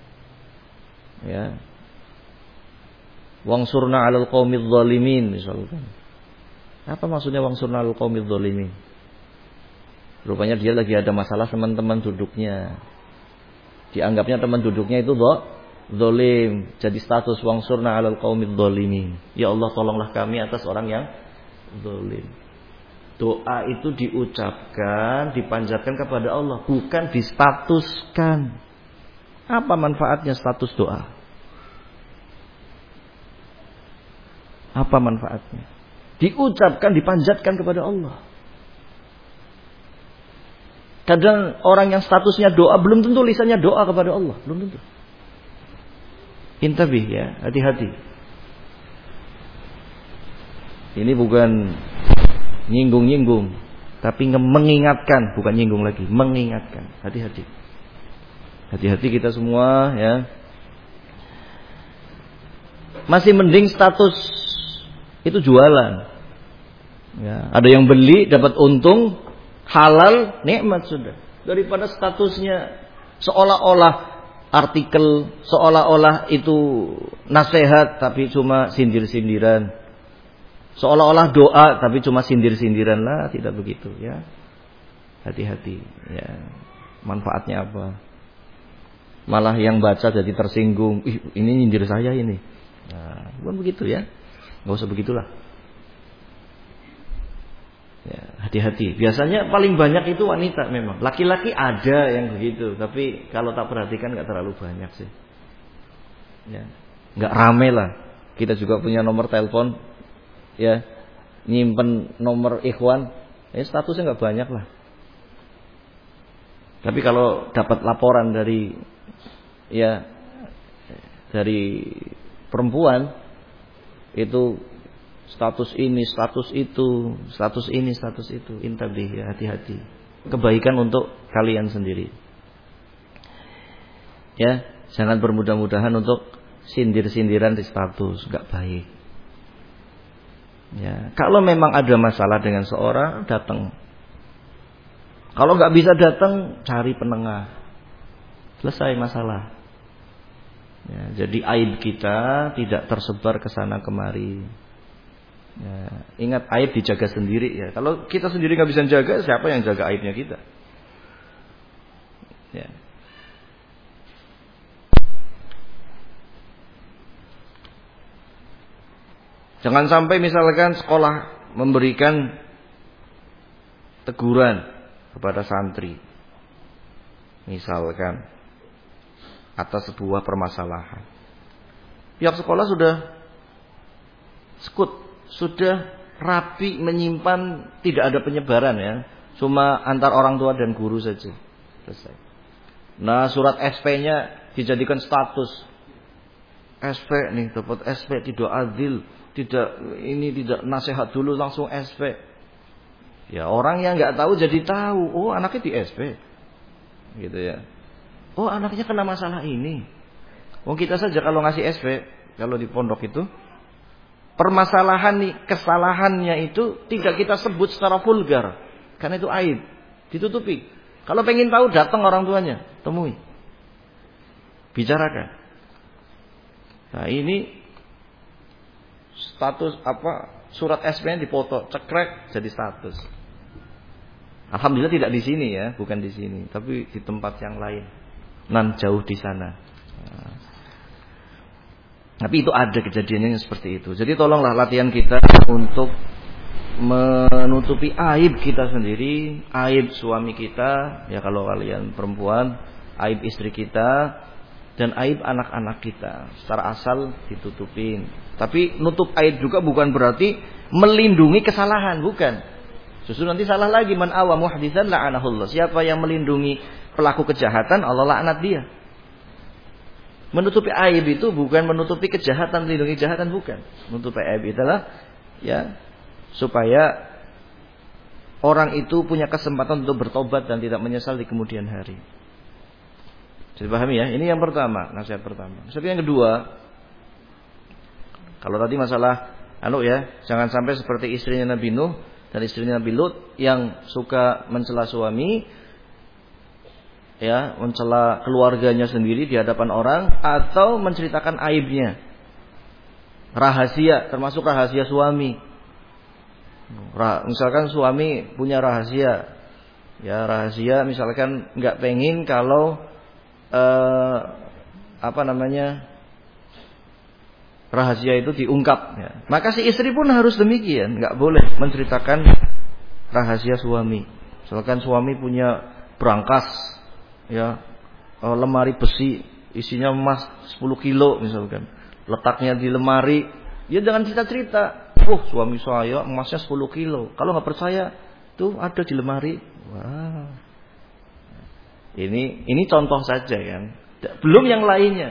[SPEAKER 1] Ya. Wangsurna 'alal qaumidz zalimin misalkan. Apa maksudnya wangsurna 'alal qaumidz zalimin? Rupanya dia lagi ada masalah sama teman duduknya. Dianggapnya teman duduknya itu zalim. Jadi status wangsurna 'alal qaumidz zalimin. Ya Allah, tolonglah kami atas orang yang zalim. Doa itu diucapkan, dipanjatkan kepada Allah, bukan distatuskan. Apa manfaatnya status doa? Apa manfaatnya? Diucapkan, dipanjatkan kepada Allah. Kadang orang yang statusnya doa belum tentu lisannya doa kepada Allah, belum tentu. Intabih ya, hati-hati. Ini bukan nyinggung-nyinggung, tapi mengingatkan, bukan nyinggung lagi, mengingatkan. Hati-hati. Hati-hati kita semua ya. Masih mending status itu jualan. Ya, ada yang beli dapat untung, halal, nikmat sudah. Daripada statusnya seolah-olah artikel, seolah-olah itu nasihat tapi cuma sindir-sindiran. Seolah-olah doa tapi cuma sindir-sindiran lah, tidak begitu ya. Hati-hati ya. Manfaatnya apa? Malah yang baca jadi tersinggung. Ih, ini nyindir saya ini. Nah, bukan begitu ya. Enggak usah begitulah. Ya, hati-hati. Biasanya paling banyak itu wanita memang. Laki-laki ada yang begitu, tapi kalau tak perhatikan enggak terlalu banyak sih. Ya. Enggak rame lah. Kita juga punya nomor telepon ya, nyimpen nomor ikhwan, ya statusnya enggak banyak lah. Tapi kalau dapat laporan dari perempuan itu status ini, status itu, status ini, status itu, intabih ya, hati-hati. Kebaikan untuk kalian sendiri. Ya, jangan bermudah-mudahan untuk sindir-sindiran di status, enggak baik. Ya, kalau memang ada masalah dengan seorang, datang. Kalau enggak bisa datang, cari penengah. Selesai masalah. Ya, jadi aib kita tidak tersebar ke sana kemari. Ya, ingat aib dijaga sendiri ya. Kalau kita sendiri nggak bisa jaga, siapa yang jaga aibnya kita? Jangan sampai misalkan sekolah memberikan teguran kepada santri, misalkan atas sebuah permasalahan. Pihak sekolah sudah skut, sudah rapi menyimpan, tidak ada penyebaran ya, cuma antar orang tua dan guru saja. Selesai. Nah, surat SP-nya dijadikan status. SP nih, dapat SP, tidak adil, tidak nasihat dulu langsung SP. Ya, orang yang nggak tahu jadi tahu. Oh, anaknya di SP, gitu ya. Oh, anaknya kena masalah ini. Oh, kita saja kalau ngasih SP, kalau di pondok itu, permasalahan nih, kesalahannya itu tidak kita sebut secara vulgar, karena itu aib, ditutupi. Kalau pengen tahu, datang orang tuanya, temui, bicarakan. Nah, ini status surat SP-nya dipoto, cekrek jadi status. Alhamdulillah tidak di sini ya, bukan di sini, tapi di tempat yang lain, nan jauh di sana. Nah, tapi itu ada kejadiannya seperti itu. Jadi tolonglah latihan kita untuk menutupi aib kita sendiri, aib suami kita, ya kalau kalian perempuan, aib istri kita, dan aib anak-anak kita. Secara asal ditutupin. Tapi nutup aib juga bukan berarti melindungi kesalahan, bukan. Justru nanti salah lagi, man awa muhditsan la'anahullah. Siapa yang melindungi pelaku kejahatan, Allah laknat dia. Menutupi aib itu bukan menutupi kejahatan, melindungi kejahatan, bukan. Menutupi aib itulah ya supaya orang itu punya kesempatan untuk bertobat dan tidak menyesal di kemudian hari. Jadi pahami ya, ini yang pertama, nasihat pertama. Nasihat yang kedua, kalau tadi masalah jangan sampai seperti istrinya Nabi Nuh dan istrinya Nabi Lut yang suka mencela suami, ya, mencela keluarganya sendiri di hadapan orang atau menceritakan aibnya. Rahasia, termasuk rahasia suami. Misalkan suami punya rahasia, ya rahasia misalkan nggak pengen kalau rahasia itu diungkap, ya. Maka si istri pun harus demikian, nggak boleh menceritakan rahasia suami. Misalkan suami punya berangkas, ya, lemari besi isinya emas 10 kilo misalkan, letaknya di lemari, ya jangan cerita-cerita. Suami saya emasnya 10 kilo. Kalau nggak percaya, tuh ada di lemari. Wah. Ini contoh saja kan. Belum yang lainnya.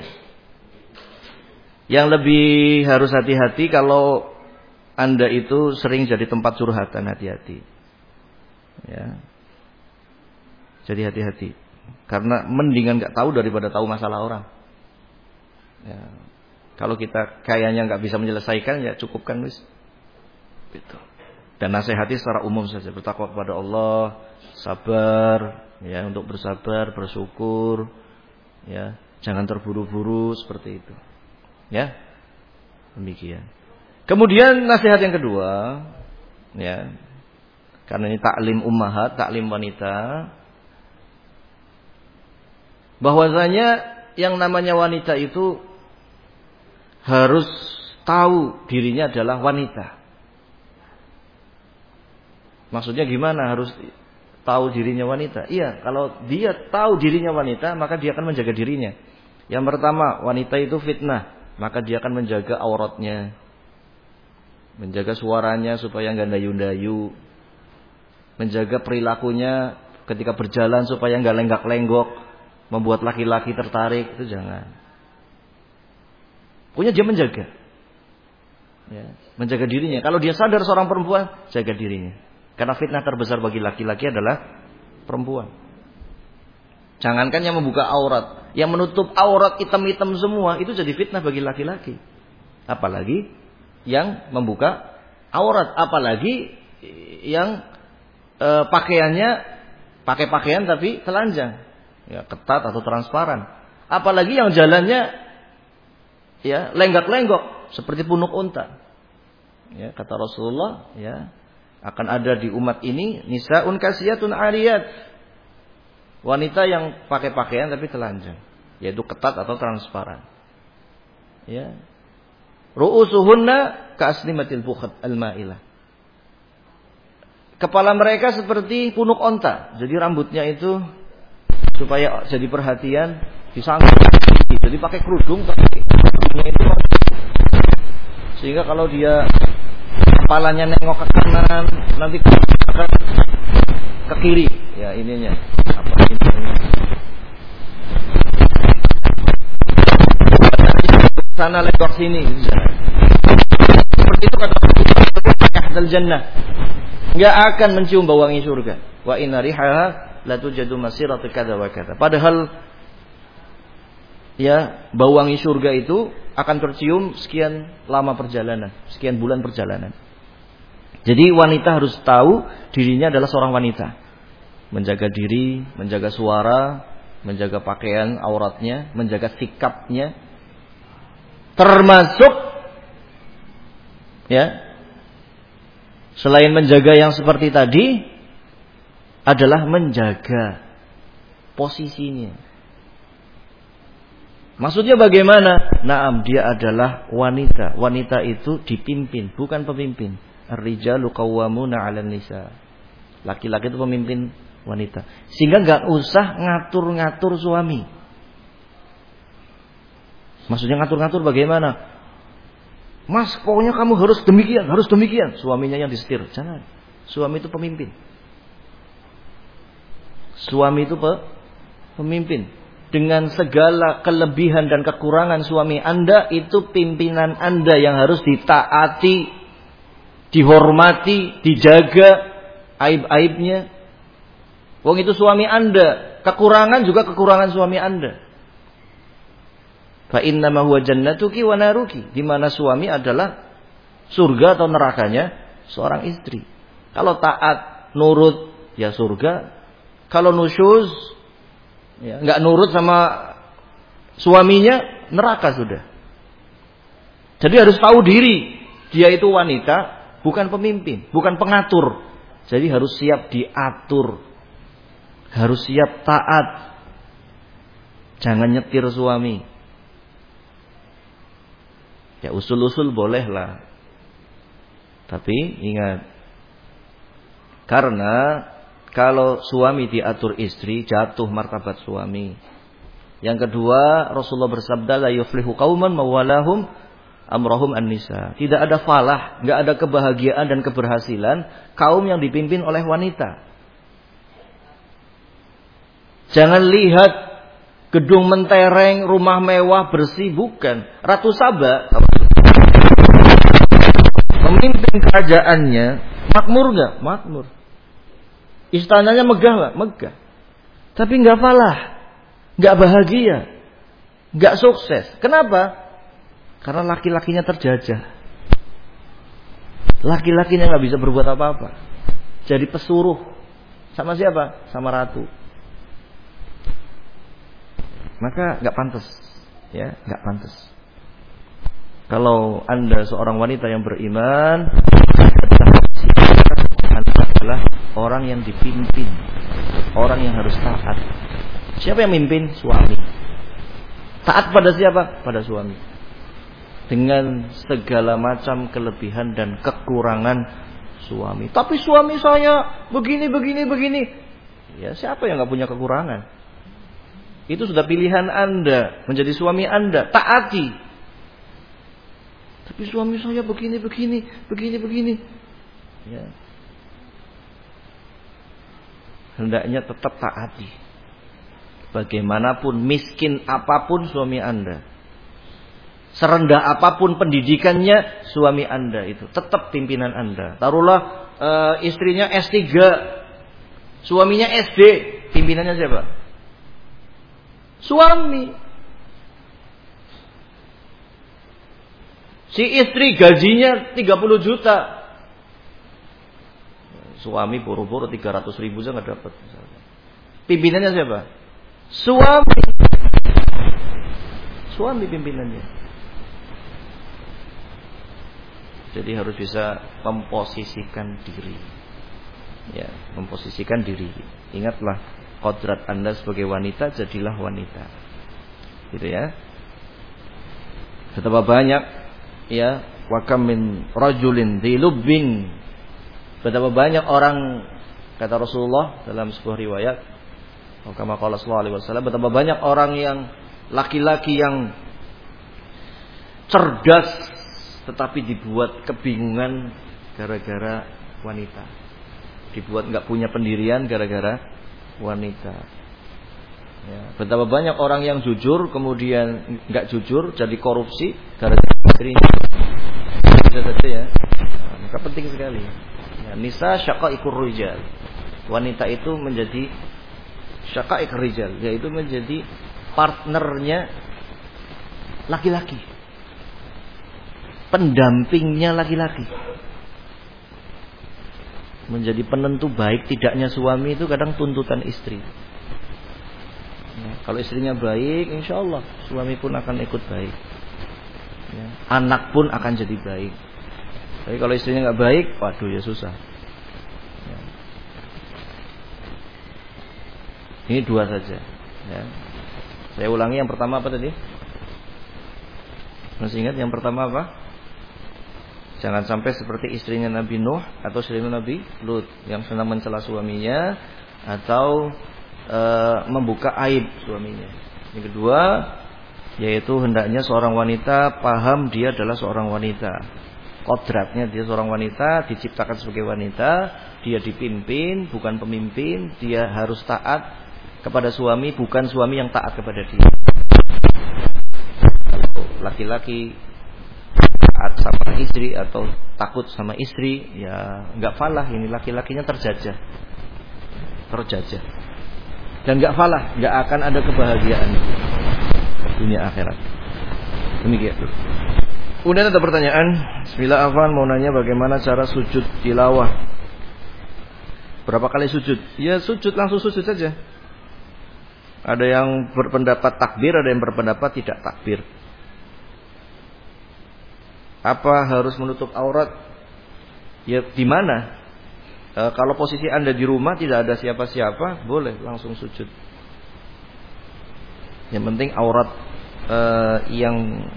[SPEAKER 1] Yang lebih harus hati-hati kalau Anda itu sering jadi tempat curhatan, hati-hati. Ya. Jadi hati-hati. Karena mendingan nggak tahu daripada tahu masalah orang. Ya. Kalau kita kayaknya nggak bisa menyelesaikan, ya cukupkan wis. Gitu. Dan nasihati secara umum saja, bertakwa kepada Allah, sabar, ya, untuk bersabar, bersyukur, ya, jangan terburu-buru seperti itu. Ya. Demikian. Kemudian nasihat yang kedua, ya. Karena ini taklim ummahat, taklim wanita, bahwasanya yang namanya wanita itu harus tahu dirinya adalah wanita. Maksudnya gimana harus tahu dirinya wanita? Iya, kalau dia tahu dirinya wanita, maka dia akan menjaga dirinya. Yang pertama, wanita itu fitnah, maka dia akan menjaga auratnya, menjaga suaranya supaya nggak dayu-dayu, menjaga perilakunya ketika berjalan supaya nggak lenggak-lenggok, membuat laki-laki tertarik, itu jangan. Pokoknya dia menjaga, ya, menjaga dirinya. Kalau dia sadar seorang perempuan, jaga dirinya. Karena fitnah terbesar bagi laki-laki adalah perempuan. Jangankan yang membuka aurat, yang menutup aurat hitam-hitam semua, itu jadi fitnah bagi laki-laki. Apalagi yang membuka aurat, apalagi yang pakaiannya pakai pakaian tapi telanjang, ya, ketat atau transparan. Apalagi yang jalannya, ya, lenggak-lenggok seperti punuk unta. Ya, kata Rasulullah, ya, akan ada di umat ini nisaun kasiyatun ariyat, wanita yang pakai pakaian tapi telanjang, yaitu ketat atau transparan. Ya. Ru'usuhunna ka'asnimatil bukhat al-ma'ilah. Kepala mereka seperti punuk onta. Jadi rambutnya itu supaya jadi perhatian disangkut. Jadi pakai kerudung, itu sehingga kalau dia kepalanya nengok ke kanan, nanti akan ke kiri. Ya ininya. Apa ini? Sana lewat sini. Seperti itu kata Ahlul Jannah. Enggak akan mencium bau wangi surga. Wa inna rihaha la tujadu masirata kadza wa kadza. Padahal ya, bau wangi surga itu akan tercium sekian lama perjalanan, sekian bulan perjalanan. Jadi wanita harus tahu dirinya adalah seorang wanita. Menjaga diri, menjaga suara, menjaga pakaian auratnya, menjaga sikapnya. Termasuk ya, selain menjaga yang seperti tadi adalah menjaga posisinya. Maksudnya bagaimana? Naam, dia adalah wanita. Wanita itu dipimpin, bukan pemimpin. Ar-rijalu qawwamuna 'alan nisa. Laki-laki itu pemimpin wanita. Sehingga enggak usah ngatur-ngatur suami. Maksudnya ngatur-ngatur bagaimana? Mas, pokoknya kamu harus demikian, harus demikian. Suaminya yang disetir. Jangan. Suami itu pemimpin. Suami itu pemimpin. Dengan segala kelebihan dan kekurangan suami Anda, itu pimpinan Anda yang harus ditaati, dihormati, dijaga aib-aibnya. Wong itu suami Anda, kekurangan juga kekurangan suami Anda. Fa innama huwa jannatuki wa naruki, di mana suami adalah surga atau nerakanya seorang istri. Kalau taat, nurut, ya surga. Kalau nusyuz, ya, nggak nurut sama suaminya, neraka sudah. Jadi harus tahu diri, dia itu wanita, bukan pemimpin, bukan pengatur. Jadi harus siap diatur, harus siap taat. Jangan nyetir suami. Ya usul-usul bolehlah, tapi ingat, karena kalau suami diatur istri, jatuh martabat suami. Yang kedua, Rasulullah bersabda, la yuflihu qauman mawalahum amrahum an-nisa. Tidak ada falah, enggak ada kebahagiaan dan keberhasilan kaum yang dipimpin oleh wanita. Jangan lihat gedung mentereng, rumah mewah, bersih, bukan. Ratu Saba memimpin kerajaannya, makmur enggak? Makmur. Istananya megah enggak? Megah. Tapi enggak falah, enggak bahagia, enggak sukses. Kenapa? Karena laki-lakinya terjajah. Laki-lakinya enggak bisa berbuat apa-apa. Jadi pesuruh. Sama siapa? Sama ratu. Maka enggak pantas. Ya, enggak pantas. Kalau Anda seorang wanita yang beriman, Anda adalah orang yang dipimpin, orang yang harus taat. Siapa yang mimpin? Suami. Taat pada siapa? Pada suami. Dengan segala macam kelebihan dan kekurangan suami. Tapi suami saya begini. Ya, siapa yang gak punya kekurangan? Itu sudah pilihan Anda menjadi suami Anda. Taati. Tapi suami saya begini. Ya. Hendaknya tetap taati. Bagaimanapun miskin apapun suami Anda, serendah apapun pendidikannya suami Anda, itu tetap pimpinan Anda. Taruhlah istrinya S3, suaminya SD, pimpinannya siapa? Suami. Si istri gajinya 30 juta, suami buru-buru 300 ribu saja nggak dapat. Pimpinannya siapa? Suami. Suami pimpinannya. Jadi harus bisa memposisikan diri. Ya, memposisikan diri. Ingatlah, kodrat Anda sebagai wanita, jadilah wanita. Gitu ya. Betapa banyak ya, wa kam min rajulin dzi lubbin. Betapa banyak orang, kata Rasulullah dalam sebuah riwayat, kama qala sallallahu alaihi wasallam, betapa banyak orang yang laki-laki yang cerdas tetapi dibuat kebingungan gara-gara wanita. Dibuat enggak punya pendirian gara-gara wanita. Ya, betapa banyak orang yang jujur kemudian enggak jujur jadi korupsi gara-gara istrinya. Bisa saja ya. Nah, maka penting sekali. Ya, nisa syaqaiqur rijal. Wanita itu menjadi syaqaiqur rijal, yaitu menjadi partnernya laki-laki. Pendampingnya laki-laki. Menjadi penentu baik tidaknya suami itu kadang tuntutan istri. Ya, kalau istrinya baik, insya Allah suami pun akan ikut baik. Ya, anak pun akan jadi baik. Tapi kalau istrinya nggak baik, waduh ya susah. Ya. Ini dua saja. Ya. Saya ulangi, yang pertama apa tadi? Masih ingat yang pertama apa? Jangan sampai seperti istrinya Nabi Nuh atau istrinya Nabi Lut yang senang mencela suaminya atau membuka aib suaminya. Yang kedua, yaitu hendaknya seorang wanita paham dia adalah seorang wanita. Kodratnya dia seorang wanita, diciptakan sebagai wanita, dia dipimpin bukan pemimpin, dia harus taat kepada suami bukan suami yang taat kepada dia. Laki-laki taat sama istri atau takut sama istri, ya enggak falah, ini laki-lakinya terjajah. Dan enggak falah, enggak akan ada kebahagiaan dunia akhirat. Demikian. Kemudian ada pertanyaan, bismillah, Afwan mau nanya bagaimana cara sujud tilawah. Berapa kali sujud? Ya sujud, langsung sujud saja. Ada yang berpendapat takbir, ada yang berpendapat tidak takbir. Apa harus menutup aurat? Ya di mana? Kalau posisi Anda di rumah tidak ada siapa-siapa, boleh langsung sujud. Yang penting aurat yang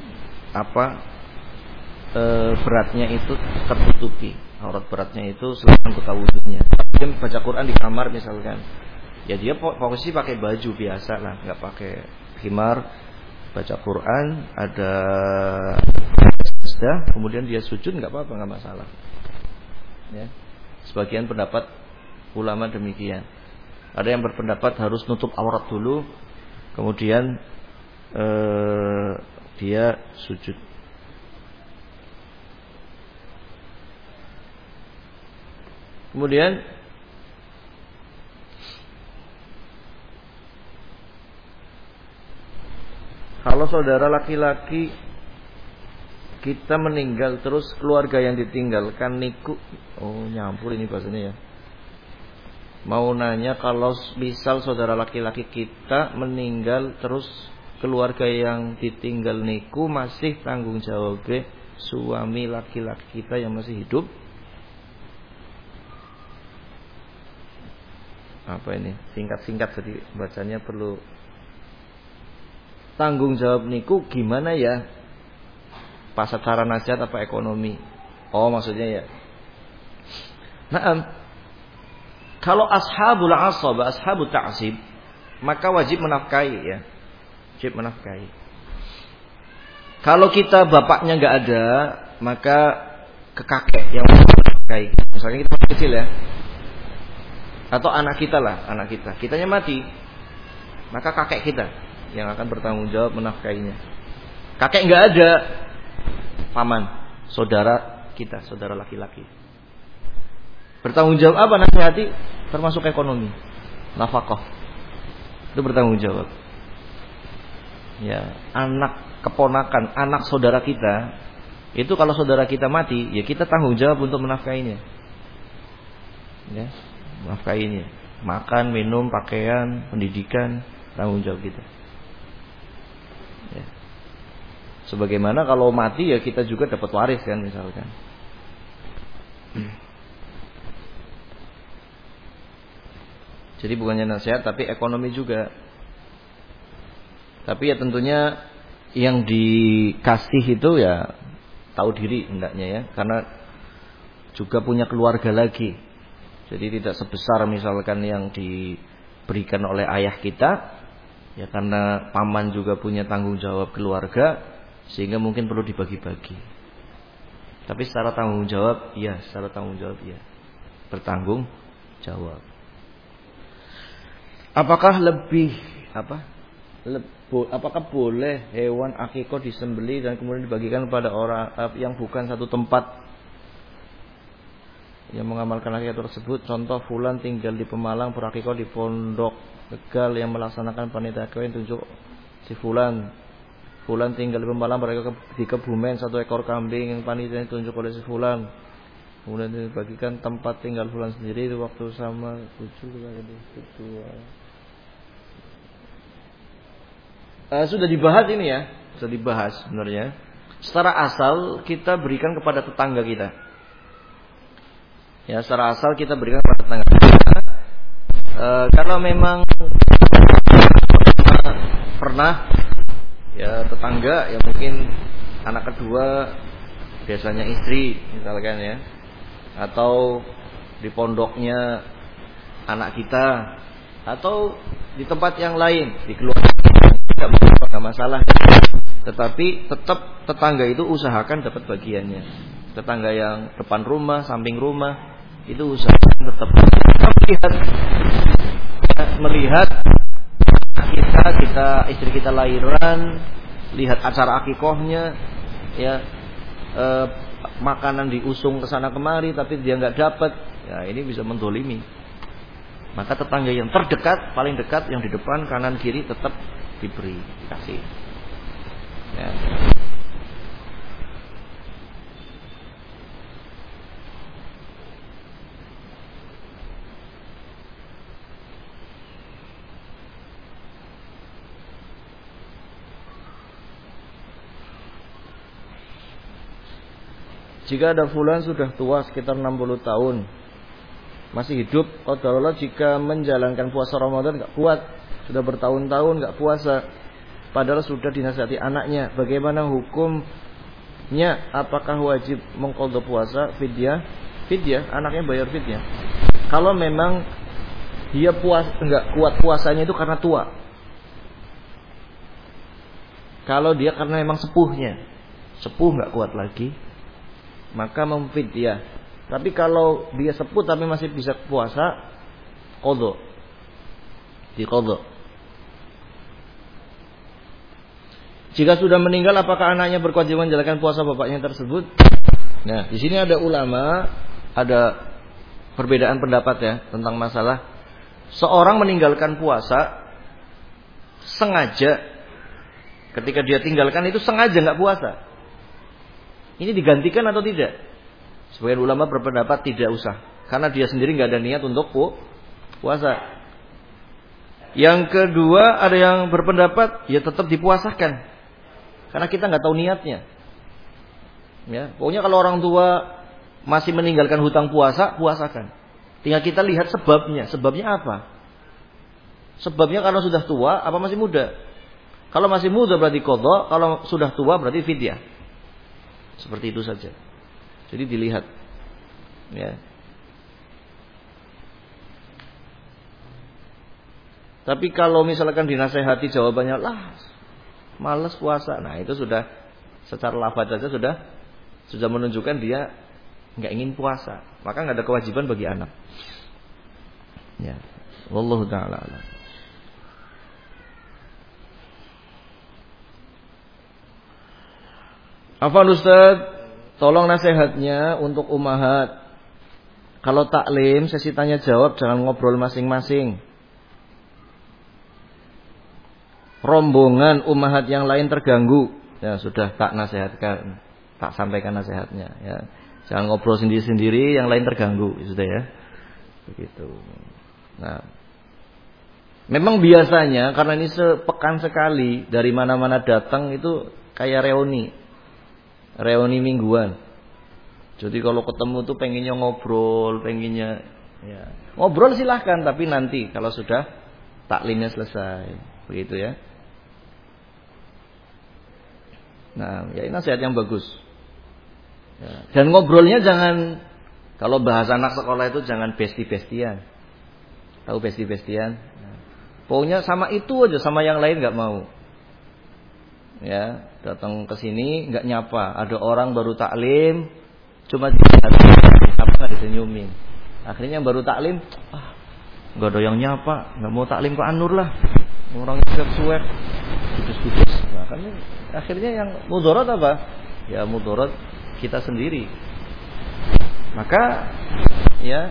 [SPEAKER 1] beratnya itu tertutupi. Aurat beratnya itu selain buka wudunya. Dia baca Quran di kamar misalkan, ya dia posisi pakai baju biasa lah, nggak pakai khimar, baca Quran ada sajdah, kemudian dia sujud nggak apa-apa, nggak masalah. Ya. Sebagian pendapat ulama demikian. Ada yang berpendapat harus nutup aurat dulu, kemudian dia sujud. Kemudian kalau saudara laki-laki kita meninggal terus keluarga yang ditinggalkan niku, nyampur ini bahasanya ya. Mau nanya kalau misal saudara laki-laki kita meninggal terus keluarga yang ditinggal niku masih tanggung jawabnya suami laki-laki kita yang masih hidup. Apa ini? Singkat-singkat jadi bacanya perlu. Tanggung jawab niku gimana ya? Pas secara nasihat apa ekonomi? Maksudnya ya. Naam. Kalau ashabul asab, ashabut ta'sib, maka wajib menafkahi ya. Wajib menafkahi. Kalau kita bapaknya enggak ada, maka ke kakek yang menafkahi. Misalnya kita masih kecil ya. Atau anak kita lah, anak kita. Kitanya mati, maka kakek kita yang akan bertanggung jawab menafkahinya. Kakek enggak ada, paman, saudara kita, saudara laki-laki. Bertanggung jawab apa nasihati? Termasuk ekonomi, nafkah. Itu bertanggung jawab. Ya, anak keponakan, anak saudara kita, itu kalau saudara kita mati, ya kita tanggung jawab untuk menafkahinya. Ya, menafkahinya. Makan, minum, pakaian, pendidikan, tanggung jawab kita. Ya. Sebagaimana kalau mati ya kita juga dapat waris kan misalkan. Jadi bukannya nasihat tapi ekonomi juga. Tapi ya tentunya yang dikasih itu ya tahu diri hendaknya ya, karena juga punya keluarga lagi. Jadi tidak sebesar misalkan yang diberikan oleh ayah kita, ya karena paman juga punya tanggung jawab keluarga, sehingga mungkin perlu dibagi-bagi. Tapi secara tanggung jawab, ya, bertanggung jawab. Apakah apakah boleh hewan akikah disembelih dan kemudian dibagikan kepada orang yang bukan satu tempat yang mengamalkan akikah tersebut? Contoh, fulan tinggal di Pemalang, berakikah di Pondok Tegal yang melaksanakan panitia akikah yang tunjuk si fulan. Fulan tinggal di Pemalang, berakikah di Kebumen, 1 ekor kambing yang panitia tunjuk oleh si fulan. Kemudian dibagikan tempat tinggal fulan sendiri, itu waktu sama 7 sudah dibahas ini ya, sudah dibahas sebenarnya. Secara asal kita berikan kepada tetangga kita. Ya, secara asal kita berikan kepada tetangga kita. Kalau memang pernah ya tetangga, ya mungkin anak kedua, biasanya istri misalkan ya, atau di pondoknya anak kita, atau di tempat yang lain, di keluarga, nggak masalah. Tetapi tetap tetangga itu usahakan dapat bagiannya. Tetangga yang depan rumah, samping rumah, itu usahakan tetap melihat kita istri kita lahiran, lihat acara akikahnya, ya makanan diusung ke sana kemari tapi dia nggak dapat, ya ini bisa mendolimi. Maka tetangga yang terdekat, paling dekat, yang di depan, kanan, kiri tetap diberi, dikasih. Ya. Jika ada fulan sudah tua sekitar 60 tahun, masih hidup, qadarullah jika menjalankan puasa Ramadan gak kuat, sudah bertahun-tahun gak puasa, padahal sudah dinasihati anaknya, bagaimana hukumnya? Apakah wajib mengqadha puasa, fidyah? Fidyah, anaknya bayar fidyah. Kalau memang dia enggak kuat puasanya itu karena tua. Kalau dia karena memang sepuh enggak kuat lagi, maka memfidyah. Tapi kalau dia sepuh tapi masih bisa puasa, qadha. Diqadha. Jika sudah meninggal, apakah anaknya berkewajiban menjalankan puasa bapaknya tersebut? Nah, di sini ada ulama, ada perbedaan pendapat ya tentang masalah seorang meninggalkan puasa sengaja. Ketika dia tinggalkan itu sengaja enggak puasa. Ini digantikan atau tidak? Sebagian ulama berpendapat tidak usah, karena dia sendiri nggak ada niat untuk puasa. Yang kedua, ada yang berpendapat ya tetap dipuasakan, karena kita nggak tahu niatnya. Ya, pokoknya kalau orang tua masih meninggalkan hutang puasa, puasakan. Tinggal kita lihat sebabnya. Sebabnya apa? Sebabnya karena sudah tua, apa masih muda? Kalau masih muda berarti qadha, kalau sudah tua berarti fidyah. Seperti itu saja. Jadi dilihat, ya. Tapi kalau misalkan dinasehati jawabannya lah, malas puasa, nah itu sudah secara lafaz saja sudah menunjukkan dia nggak ingin puasa, maka nggak ada kewajiban bagi anak. Ya, wallahu taala alam. Afwan Ustaz, tolong nasihatnya untuk ummahat. Kalau taklim sesi tanya jawab jangan ngobrol masing-masing. Rombongan ummahat yang lain terganggu. Ya sudah tak nasihatkan, tak sampaikan nasihatnya. Ya, jangan ngobrol sendiri-sendiri, yang lain terganggu. Sudah ya, begitu. Nah, memang biasanya karena ini sepekan sekali dari mana-mana datang itu kayak reuni mingguan. Jadi kalau ketemu tuh pengennya ngobrol, pengennya ya. Ngobrol silahkan, tapi nanti kalau sudah taklimnya selesai, begitu ya. Nah, ya ini nasihat yang bagus. Ya. Dan ngobrolnya jangan, kalau bahasa anak sekolah itu jangan besti-bestian. Tahu besti-bestian? Pokoknya sama itu aja, sama yang lain nggak mau. Ya, datang ke sini nggak nyapa. Ada orang baru taklim, cuma nggak disenyumin. Akhirnya yang baru taklim, nggak ada yang nyapa, nggak mau taklim ke Anur lah. Orangnya suwek, kudus-kudus. Nah, kan akhirnya yang mudarat apa? Ya mudarat kita sendiri. Maka ya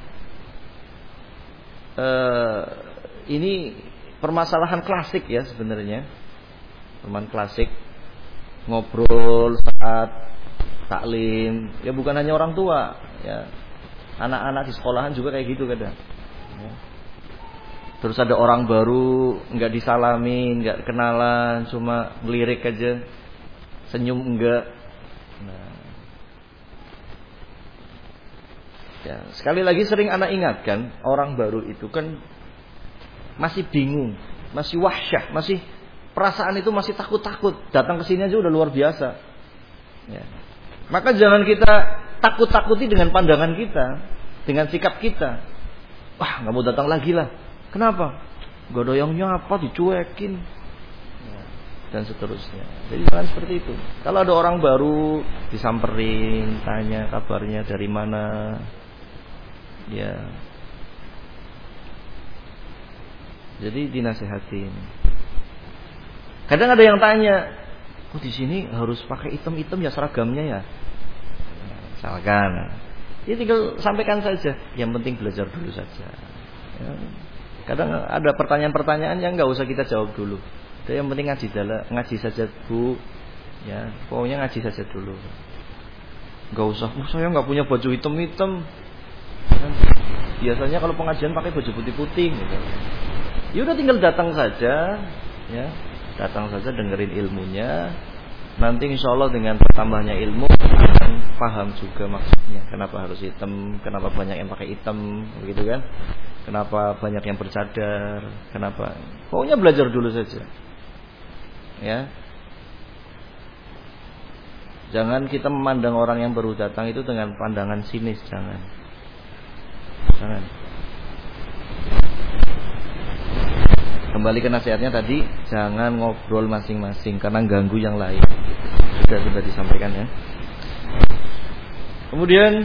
[SPEAKER 1] ini permasalahan klasik ya sebenarnya. Teman klasik ngobrol saat taklim, ya bukan hanya orang tua, ya anak-anak di sekolahan juga kayak gitu kadang. Ya. Terus ada orang baru nggak disalamin, nggak kenalan, cuma ngelirik aja, senyum enggak. Nah. Ya, sekali lagi sering anak ingatkan, orang baru itu kan masih bingung, masih wahsyah, masih perasaan itu masih takut-takut. Datang ke sini aja udah luar biasa. Ya. Maka jangan kita takut-takuti dengan pandangan kita, dengan sikap kita. Wah, nggak mau datang lagi lah. Kenapa? Gak ada yang nyapa, dicuekin, ya, dan seterusnya. Jadi jangan seperti itu. Kalau ada orang baru disamperin, tanya kabarnya dari mana, ya. Jadi dinasehatin. Kadang ada yang tanya, oh di sini harus pakai hitam-hitam ya seragamnya ya. Misalkan, ya tinggal sampaikan saja. Yang penting belajar dulu saja. Ya. Kadang ada pertanyaan-pertanyaan yang nggak usah kita jawab dulu. Yang penting ngaji saja bu. Ya, pokoknya ngaji saja dulu. Nggak usah. Saya nggak punya baju hitam-hitam. Biasanya kalau pengajian pakai baju putih-putih. Gitu. Ya udah tinggal datang saja. Ya. Datang saja dengerin ilmunya. Nanti insya Allah dengan bertambahnya ilmu akan paham juga maksudnya. Kenapa harus hitam, kenapa banyak yang pakai hitam, begitu kan? Kenapa banyak yang bercadar, kenapa? Pokoknya belajar dulu saja. Ya. Jangan kita memandang orang yang baru datang itu dengan pandangan sinis, jangan. Jangan. Kembali ke nasihatnya tadi, jangan ngobrol masing-masing karena ganggu yang lain. Sudah disampaikan ya. Kemudian,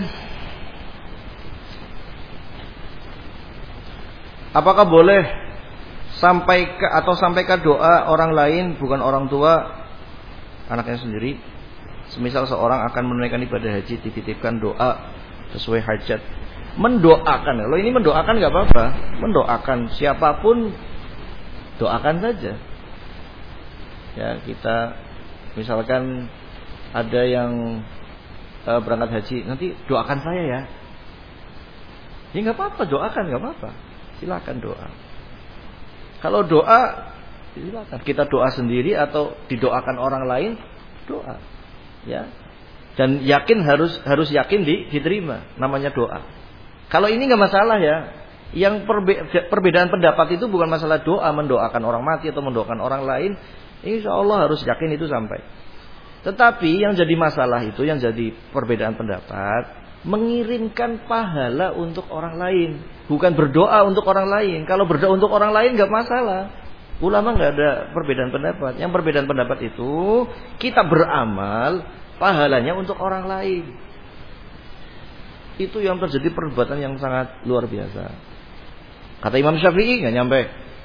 [SPEAKER 1] apakah boleh sampai ke doa orang lain bukan orang tua, anaknya sendiri? Semisal seorang akan menunaikan ibadah haji, dititipkan doa sesuai hajat. Mendoakan, kalau ini mendoakan nggak apa-apa. Mendoakan siapapun, doakan saja. Ya, kita misalkan ada yang berangkat haji, nanti doakan saya ya. Ya nggak apa-apa, doakan nggak apa-apa. Silakan doa. Kalau doa, silakan. Kita doa sendiri atau didoakan orang lain, doa. Ya. Dan yakin harus yakin diterima. Namanya doa. Kalau ini nggak masalah ya. Yang perbedaan pendapat itu bukan masalah doa, mendoakan orang mati atau mendoakan orang lain. Insya Allah harus yakin itu sampai. Tetapi yang jadi masalah itu, yang jadi perbedaan pendapat, mengirimkan pahala untuk orang lain, bukan berdoa untuk orang lain. Kalau berdoa untuk orang lain nggak masalah. Ulama nggak ada perbedaan pendapat. Yang perbedaan pendapat itu kita beramal, pahalanya untuk orang lain. Itu yang terjadi perdebatan yang sangat luar biasa. Kata Imam Syafi'i nggak nyampe.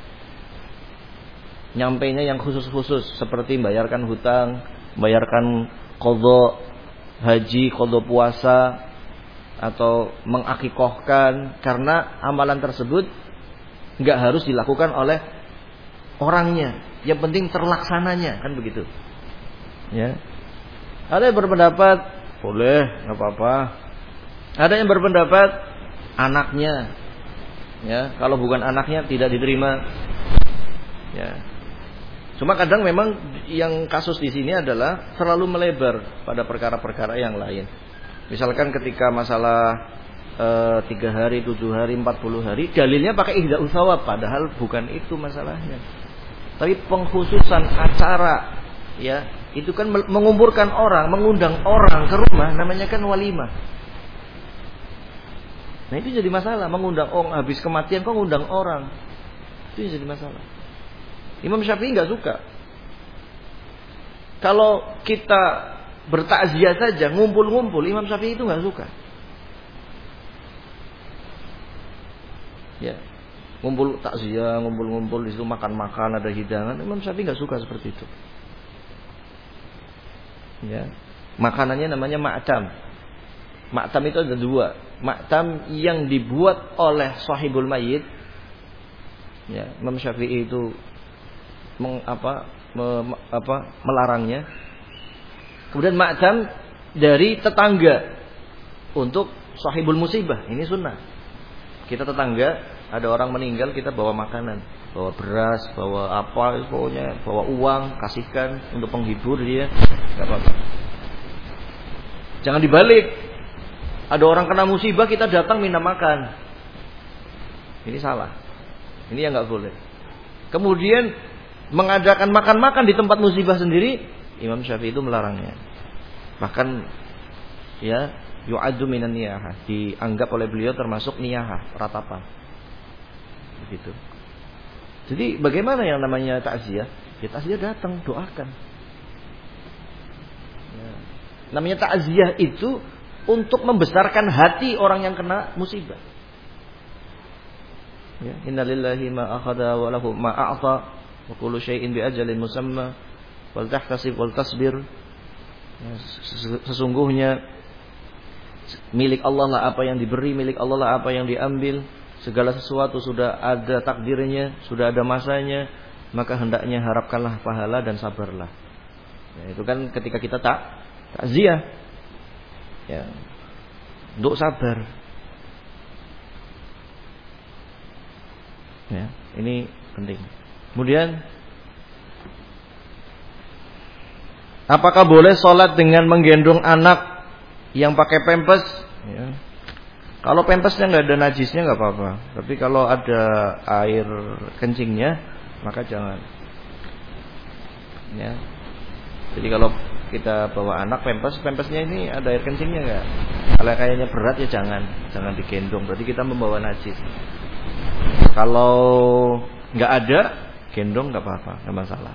[SPEAKER 1] Nyampainya yang khusus-khusus seperti membayarkan hutang, membayarkan qadha haji, qadha puasa, atau mengakikohkan, karena amalan tersebut nggak harus dilakukan oleh orangnya. Yang penting terlaksananya, kan begitu. Ya. Ada yang berpendapat boleh, nggak apa-apa. Ada yang berpendapat anaknya, ya, kalau bukan anaknya tidak diterima. Ya. Cuma kadang memang yang kasus di sini adalah terlalu melebar pada perkara-perkara yang lain. Misalkan ketika masalah 3 hari, 7 hari, 40 hari, dalilnya pakai ihda'us shawab, padahal bukan itu masalahnya. Tapi pengkhususan acara, ya, itu kan mengumpulkan orang, mengundang orang ke rumah, namanya kan walimah. Nah itu jadi masalah, mengundang orang habis kematian kok ngundang orang. Itu jadi masalah. Imam Syafi'i enggak suka. Kalau kita bertakziah saja, ngumpul-ngumpul, Imam Syafi'i itu enggak suka. Ya. Ngumpul takziah, ngumpul-ngumpul di situ makan-makan, ada hidangan, Imam Syafi'i enggak suka seperti itu. Ya. Makanannya namanya ma'tam. Ma'tam itu ada dua. Ma'tam yang dibuat oleh sahibul mayyit. Ya, Imam Syafi'i itu melarangnya. Kemudian ma'tam dari tetangga untuk sahibul musibah. Ini sunnah. Kita tetangga, ada orang meninggal, kita bawa makanan, bawa beras, bawa apa, pokoknya bawa uang, kasihkan untuk penghibur dia, enggak apa-apa. Jangan dibalik. Ada orang kena musibah, kita datang minta makan. Ini salah. Ini yang enggak boleh. Kemudian mengadakan makan-makan di tempat musibah sendiri, Imam Syafi'i itu melarangnya. Bahkan ya, yu'addu minan niyahah, dianggap oleh beliau termasuk niyahah, ratapan. Begitu. Jadi bagaimana yang namanya takziah? Ya takziah datang, doakan. Ya. Namanya takziah itu untuk membesarkan hati orang yang kena musibah. Ya, innalillahi ma akhadha wa lahu ma a'ta wa kullu syai'in bi ajalin musamma wal tahtasib wal tasbir. Ya, sesungguhnya milik Allah lah apa yang diberi, milik Allah lah apa yang diambil. Segala sesuatu sudah ada takdirnya, sudah ada masanya, maka hendaknya harapkanlah pahala dan sabarlah. Ya, itu kan ketika kita takziah. Ya. Untuk sabar. Ya, ini penting. Kemudian apakah boleh sholat dengan menggendong anak yang pakai pampers? Ya. Kalau pampasnya nggak ada najisnya nggak apa-apa. Tapi kalau ada air kencingnya, maka jangan. Ya. Jadi kalau kita bawa anak pampasnya ini ada air kencingnya nggak? Kalau kayaknya berat ya jangan digendong. Berarti kita membawa najis. Kalau nggak ada, gendong nggak apa-apa, nggak masalah.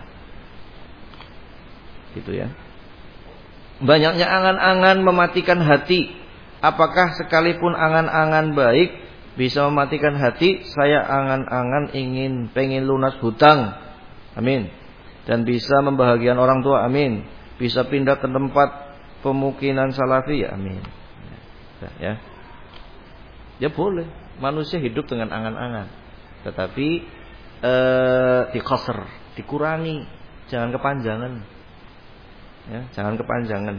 [SPEAKER 1] Gitu ya. Banyaknya angan-angan mematikan hati. Apakah sekalipun angan-angan baik bisa mematikan hati? Saya angan-angan pengen lunas hutang. Amin. Dan bisa membahagiakan orang tua. Amin. Bisa pindah ke tempat pemukiman salafi. Amin. Ya. Ya boleh. Manusia hidup dengan angan-angan. Tetapi diqasr, dikurangi, jangan kepanjangan. Ya, jangan kepanjangan.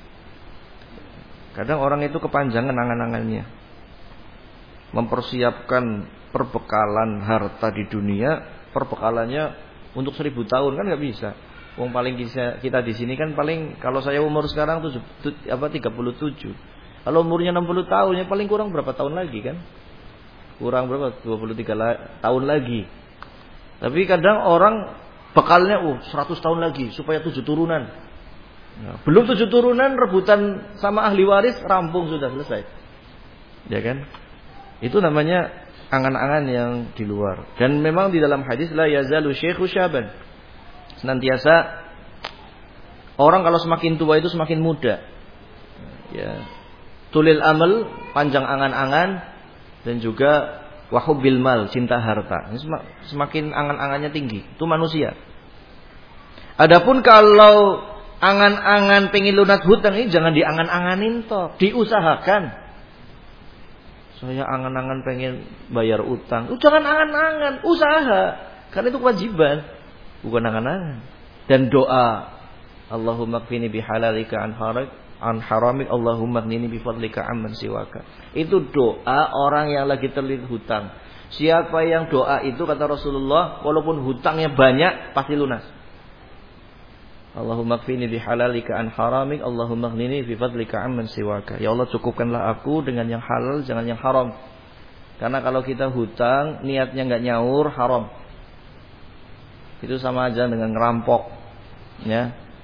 [SPEAKER 1] Kadang orang itu kepanjangan angan-angannya. Mempersiapkan perbekalan harta di dunia, perbekalannya untuk 1000 tahun kan nggak bisa. Wong paling kita di sini kan paling kalau saya umur sekarang 37. Kalau umurnya 60 tahun ya paling kurang berapa tahun lagi kan? Kurang berapa? 23 tahun lagi. Tapi kadang orang bekalnya 100 tahun lagi supaya 7 turunan. Nah, belum 7 turunan rebutan sama ahli waris rampung sudah selesai. Ya kan? Itu namanya angan-angan yang di luar. Dan memang di dalam hadis la yazalu syaikhu syaban. Senantiasa orang kalau semakin tua itu semakin muda. Ya. Tulil amal, panjang angan-angan, dan juga wahubbil mal, cinta harta. Semakin angan-angannya tinggi. Itu manusia. Adapun kalau angan-angan pengen lunas hutang ini jangan diangan-anganin toh, diusahakan. Saya angan-angan pengen bayar utang. Jangan angan-angan, usaha. Karena itu kewajiban, bukan angan-angan. Dan doa, Allahumma kfini bihalalika an haramik, Allahumma kfini bifadlika amman siwaka. Itu doa orang yang lagi terlilit hutang. Siapa yang doa itu kata Rasulullah, walaupun hutangnya banyak pasti lunas. Allahumma kfini bihalalika an haramik, Allahumma kfini bifadlika amman siwaka. Ya Allah, cukupkanlah aku dengan yang halal, jangan yang haram. Karena kalau kita hutang niatnya enggak nyaur, haram. Itu sama aja dengan ngerampok. Ya.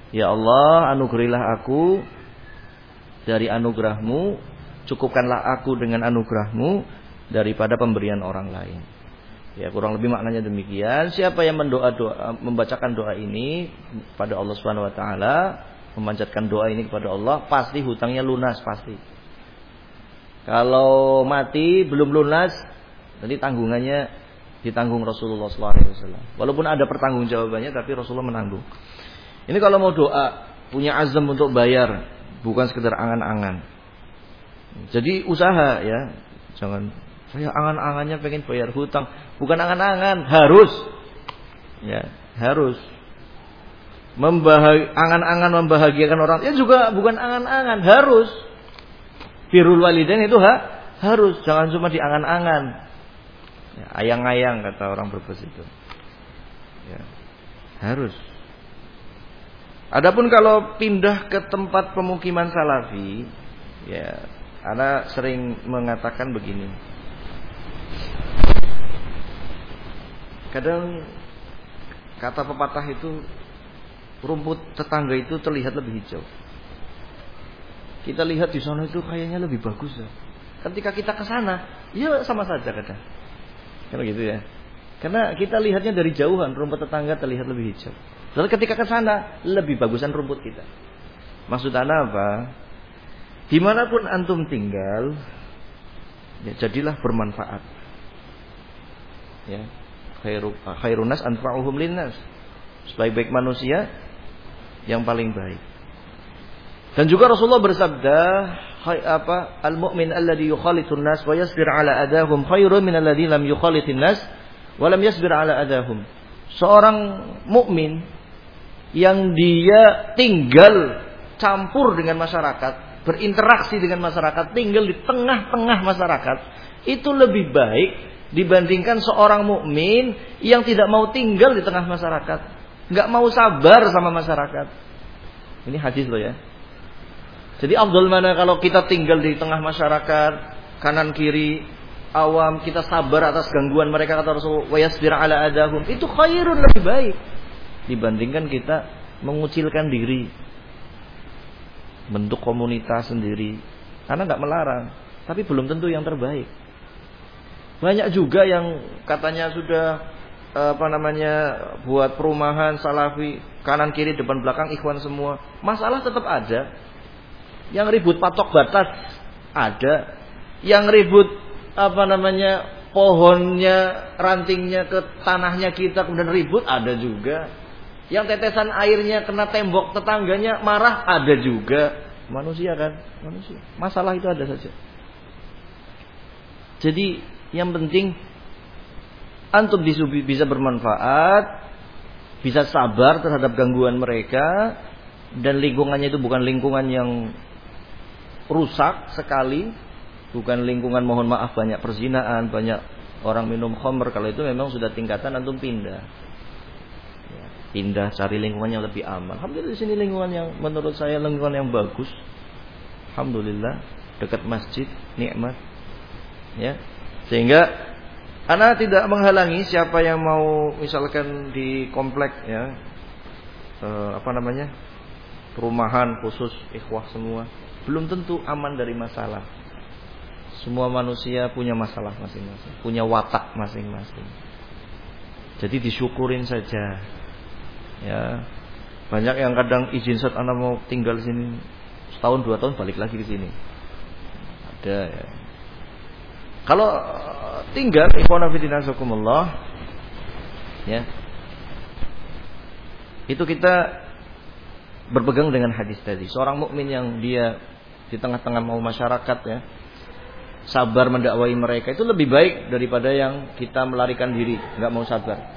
[SPEAKER 1] Ya Allah, anugerahilah aku dari anugerahmu, cukupkanlah aku dengan anugerahmu daripada pemberian orang lain. Ya, kurang lebih maknanya demikian. Siapa yang membacakan doa ini pada Allah Subhanahu wa taala, memanjatkan doa ini kepada Allah, pasti hutangnya lunas pasti. Kalau mati belum lunas, nanti tanggungannya ditanggung Rasulullah SAW. Walaupun ada pertanggungjawabannya, tapi Rasulullah menanggung. Ini kalau mau doa, punya azam untuk bayar, bukan sekedar angan-angan. Jadi usaha ya, jangan saya angan-angannya pengen bayar hutang, bukan angan-angan, harus. Ya, harus. Angan-angan membahagiakan orang, ya juga bukan angan-angan, harus. Birrul walidain itu harus, jangan cuma diangan-angan. Ya, ayang-ayang kata orang Brebes itu. Ya, harus. Adapun kalau pindah ke tempat pemukiman salafi, ya, ana sering mengatakan begini. Kadang kata pepatah itu, rumput tetangga itu terlihat lebih hijau. Kita lihat di sana itu kayaknya lebih bagus ya. Ketika kita ke sana, ya sama saja kadang. Kalau gitu ya. Karena kita lihatnya dari jauhan, rumput tetangga terlihat lebih hijau. Lalu ketika ke sana, lebih bagusan rumput kita. Maksud ana apa? Dimanapun antum tinggal, ya jadilah bermanfaat. Ya, khairun nas anfa'uhum linnas. Sebaik-baik manusia yang paling baik. Dan juga Rasulullah bersabda, al-mu'min alladhi yukhalitun nas wa yasbir ala adahum khairun min alladhi lam yukhalitin nas wa lam yasbir ala adahum. Seorang mukmin yang dia tinggal campur dengan masyarakat, berinteraksi dengan masyarakat, tinggal di tengah-tengah masyarakat, itu lebih baik dibandingkan seorang mukmin yang tidak mau tinggal di tengah masyarakat, nggak mau sabar sama masyarakat. Ini hadis loh ya. Jadi afdal mana kalau kita tinggal di tengah masyarakat, kanan kiri awam, kita sabar atas gangguan mereka, kata Rasul, wa yasbir ala adahum, itu khairun, lebih baik dibandingkan kita mengucilkan diri, bentuk komunitas sendiri. Karena nggak melarang, tapi belum tentu yang terbaik. Banyak juga yang katanya sudah buat perumahan salafi, kanan kiri depan belakang ikhwan semua, masalah tetap ada. Yang ribut patok batas ada, yang ribut pohonnya, rantingnya ke tanahnya kita kemudian ribut, ada juga. Yang tetesan airnya kena tembok tetangganya marah, ada juga. Manusia kan, manusia. Masalah itu ada saja. Jadi yang penting antum bisa bermanfaat, bisa sabar terhadap gangguan mereka, dan lingkungannya itu bukan lingkungan yang rusak sekali, bukan lingkungan mohon maaf banyak perzinaan, banyak orang minum khamr. Kalau itu memang sudah tingkatan antum pindah. Ya, pindah cari lingkungan yang lebih aman. Alhamdulillah di sini lingkungan yang menurut saya lingkungan yang bagus. Alhamdulillah, dekat masjid, nikmat. Ya. Sehingga ana tidak menghalangi siapa yang mau misalkan di komplek ya, perumahan khusus ikhwah semua, belum tentu aman dari masalah. Semua manusia punya masalah masing-masing, punya watak masing-masing. Jadi disyukurin saja. Ya. Banyak yang kadang izin saat anak mau tinggal di sini setahun 2 tahun balik lagi ke sini. Ada ya. Kalau tinggal ikhwan fillah nasakumullah, ya. Itu kita berpegang dengan hadis tadi. Seorang mukmin yang dia di tengah-tengah mau masyarakat ya, sabar mendakwai mereka, itu lebih baik daripada yang kita melarikan diri, enggak mau sabar.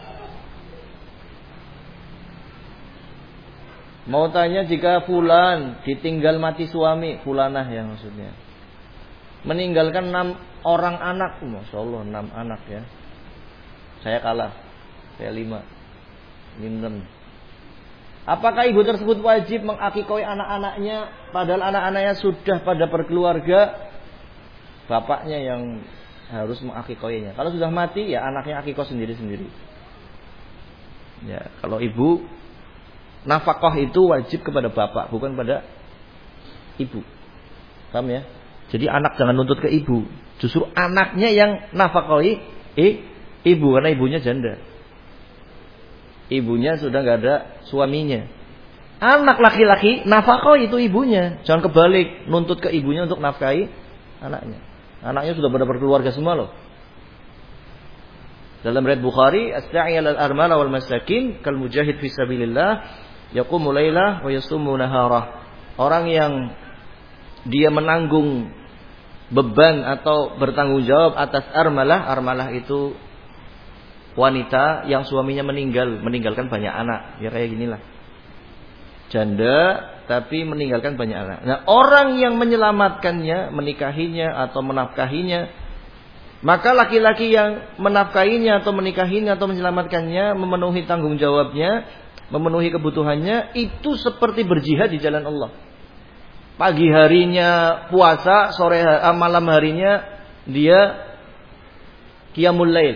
[SPEAKER 1] Mau tanya, jika fulan ditinggal mati suami, fulanah ya maksudnya, meninggalkan 6 orang anak, Masya Allah 6 anak ya, saya kalah, saya 5, minten. Apakah ibu tersebut wajib mengakikoi anak-anaknya, padahal anak-anaknya sudah pada berkeluarga? Bapaknya yang harus mengakikoinya. Kalau sudah mati ya anaknya akikoh sendiri-sendiri. Ya, kalau ibu nafkah itu wajib kepada bapak, bukan pada ibu. Paham ya? Jadi anak jangan nuntut ke ibu. Justru anaknya yang nafkahi ibu, karena ibunya janda. Ibunya sudah nggak ada suaminya. Anak laki-laki nafkah itu ibunya. Jangan kebalik, nuntut ke ibunya untuk nafkahi anaknya. Anaknya sudah pada berkeluarga semua loh. Dalam riwayat Bukhari, as-sa'i 'alal armala wal masakin kal mujahid fi sabilillah yaqumu lailah wa yasumu nahara. Orang yang dia menanggung beban atau bertanggung jawab atas armalah. Armalah itu wanita yang suaminya meninggalkan banyak anak. Ya kayak ginilah. Janda tapi meninggalkan banyak anak. Nah, orang yang menyelamatkannya, menikahinya atau menafkahinya, maka laki-laki yang menafkahinya atau menikahinya atau menyelamatkannya, memenuhi tanggung jawabnya, memenuhi kebutuhannya, itu seperti berjihad di jalan Allah. Pagi harinya puasa, malam harinya dia qiyamul lail.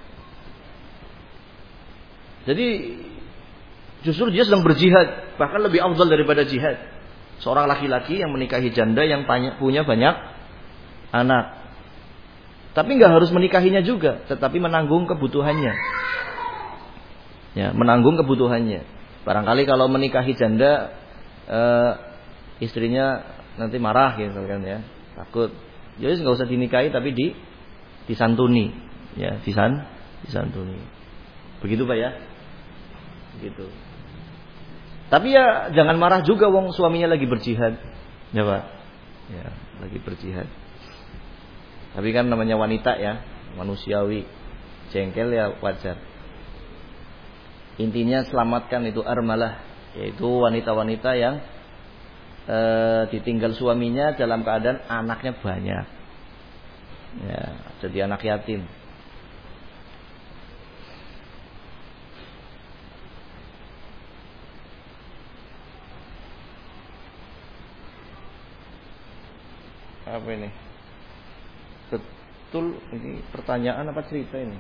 [SPEAKER 1] Jadi justru dia sedang berjihad, bahkan lebih afdal daripada jihad. Seorang laki-laki yang menikahi janda yang punya banyak anak. Tapi nggak harus menikahinya juga, tetapi menanggung kebutuhannya. Ya, menanggung kebutuhannya. Barangkali kalau menikahi janda, istrinya nanti marah gitu kan ya, takut. Jadi nggak usah dinikahi, tapi disantuni, ya, disantuni. Begitu Pak ya, gitu. Tapi ya jangan marah juga, wong suaminya lagi berjihad, ya Pak, ya lagi berjihad. Tapi kan namanya wanita ya, manusiawi, jengkel ya wajar. Intinya selamatkan itu armalah, yaitu wanita-wanita yang ditinggal suaminya dalam keadaan anaknya banyak. Ya, jadi anak yatim. Apa ini? Betul, ini pertanyaan apa cerita ini?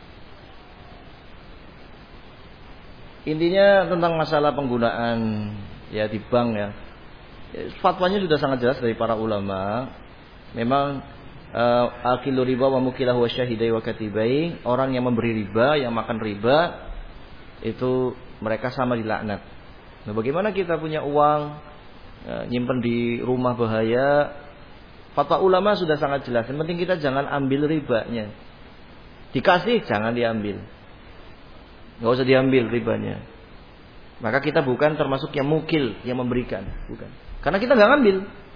[SPEAKER 1] Intinya tentang masalah penggunaan ya di bank ya. Fatwanya sudah sangat jelas dari para ulama. Memang akilu riba wa mukilahu wa syahidai wa katibai, orang yang memberi riba, yang makan riba, itu mereka sama dilaknat. Nah, bagaimana kita punya uang nyimpen di rumah bahaya? Fatwa ulama sudah sangat jelas. Yang penting kita jangan ambil ribanya. Dikasih jangan diambil. Enggak usah diambil ribanya. Maka kita bukan termasuk yang mukil, yang memberikan, bukan. Karena kita enggak ngambil.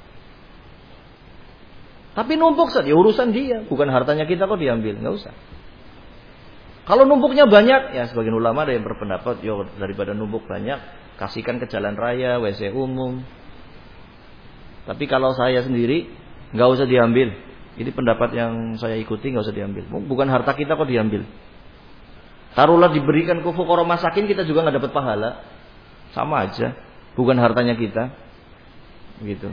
[SPEAKER 1] Tapi numpuk saja urusan dia, bukan hartanya kita kok diambil, enggak usah. Kalau numpuknya banyak, ya sebagian ulama ada yang berpendapat, yo daripada numpuk banyak, kasihkan ke jalan raya, WC umum. Tapi kalau saya sendiri nggak usah diambil. Ini pendapat yang saya ikuti, nggak usah diambil. Bukan harta kita kok diambil. Taruhlah diberikan ke fuqara masakin, kita juga nggak dapat pahala. Sama aja, bukan hartanya kita. Begitu.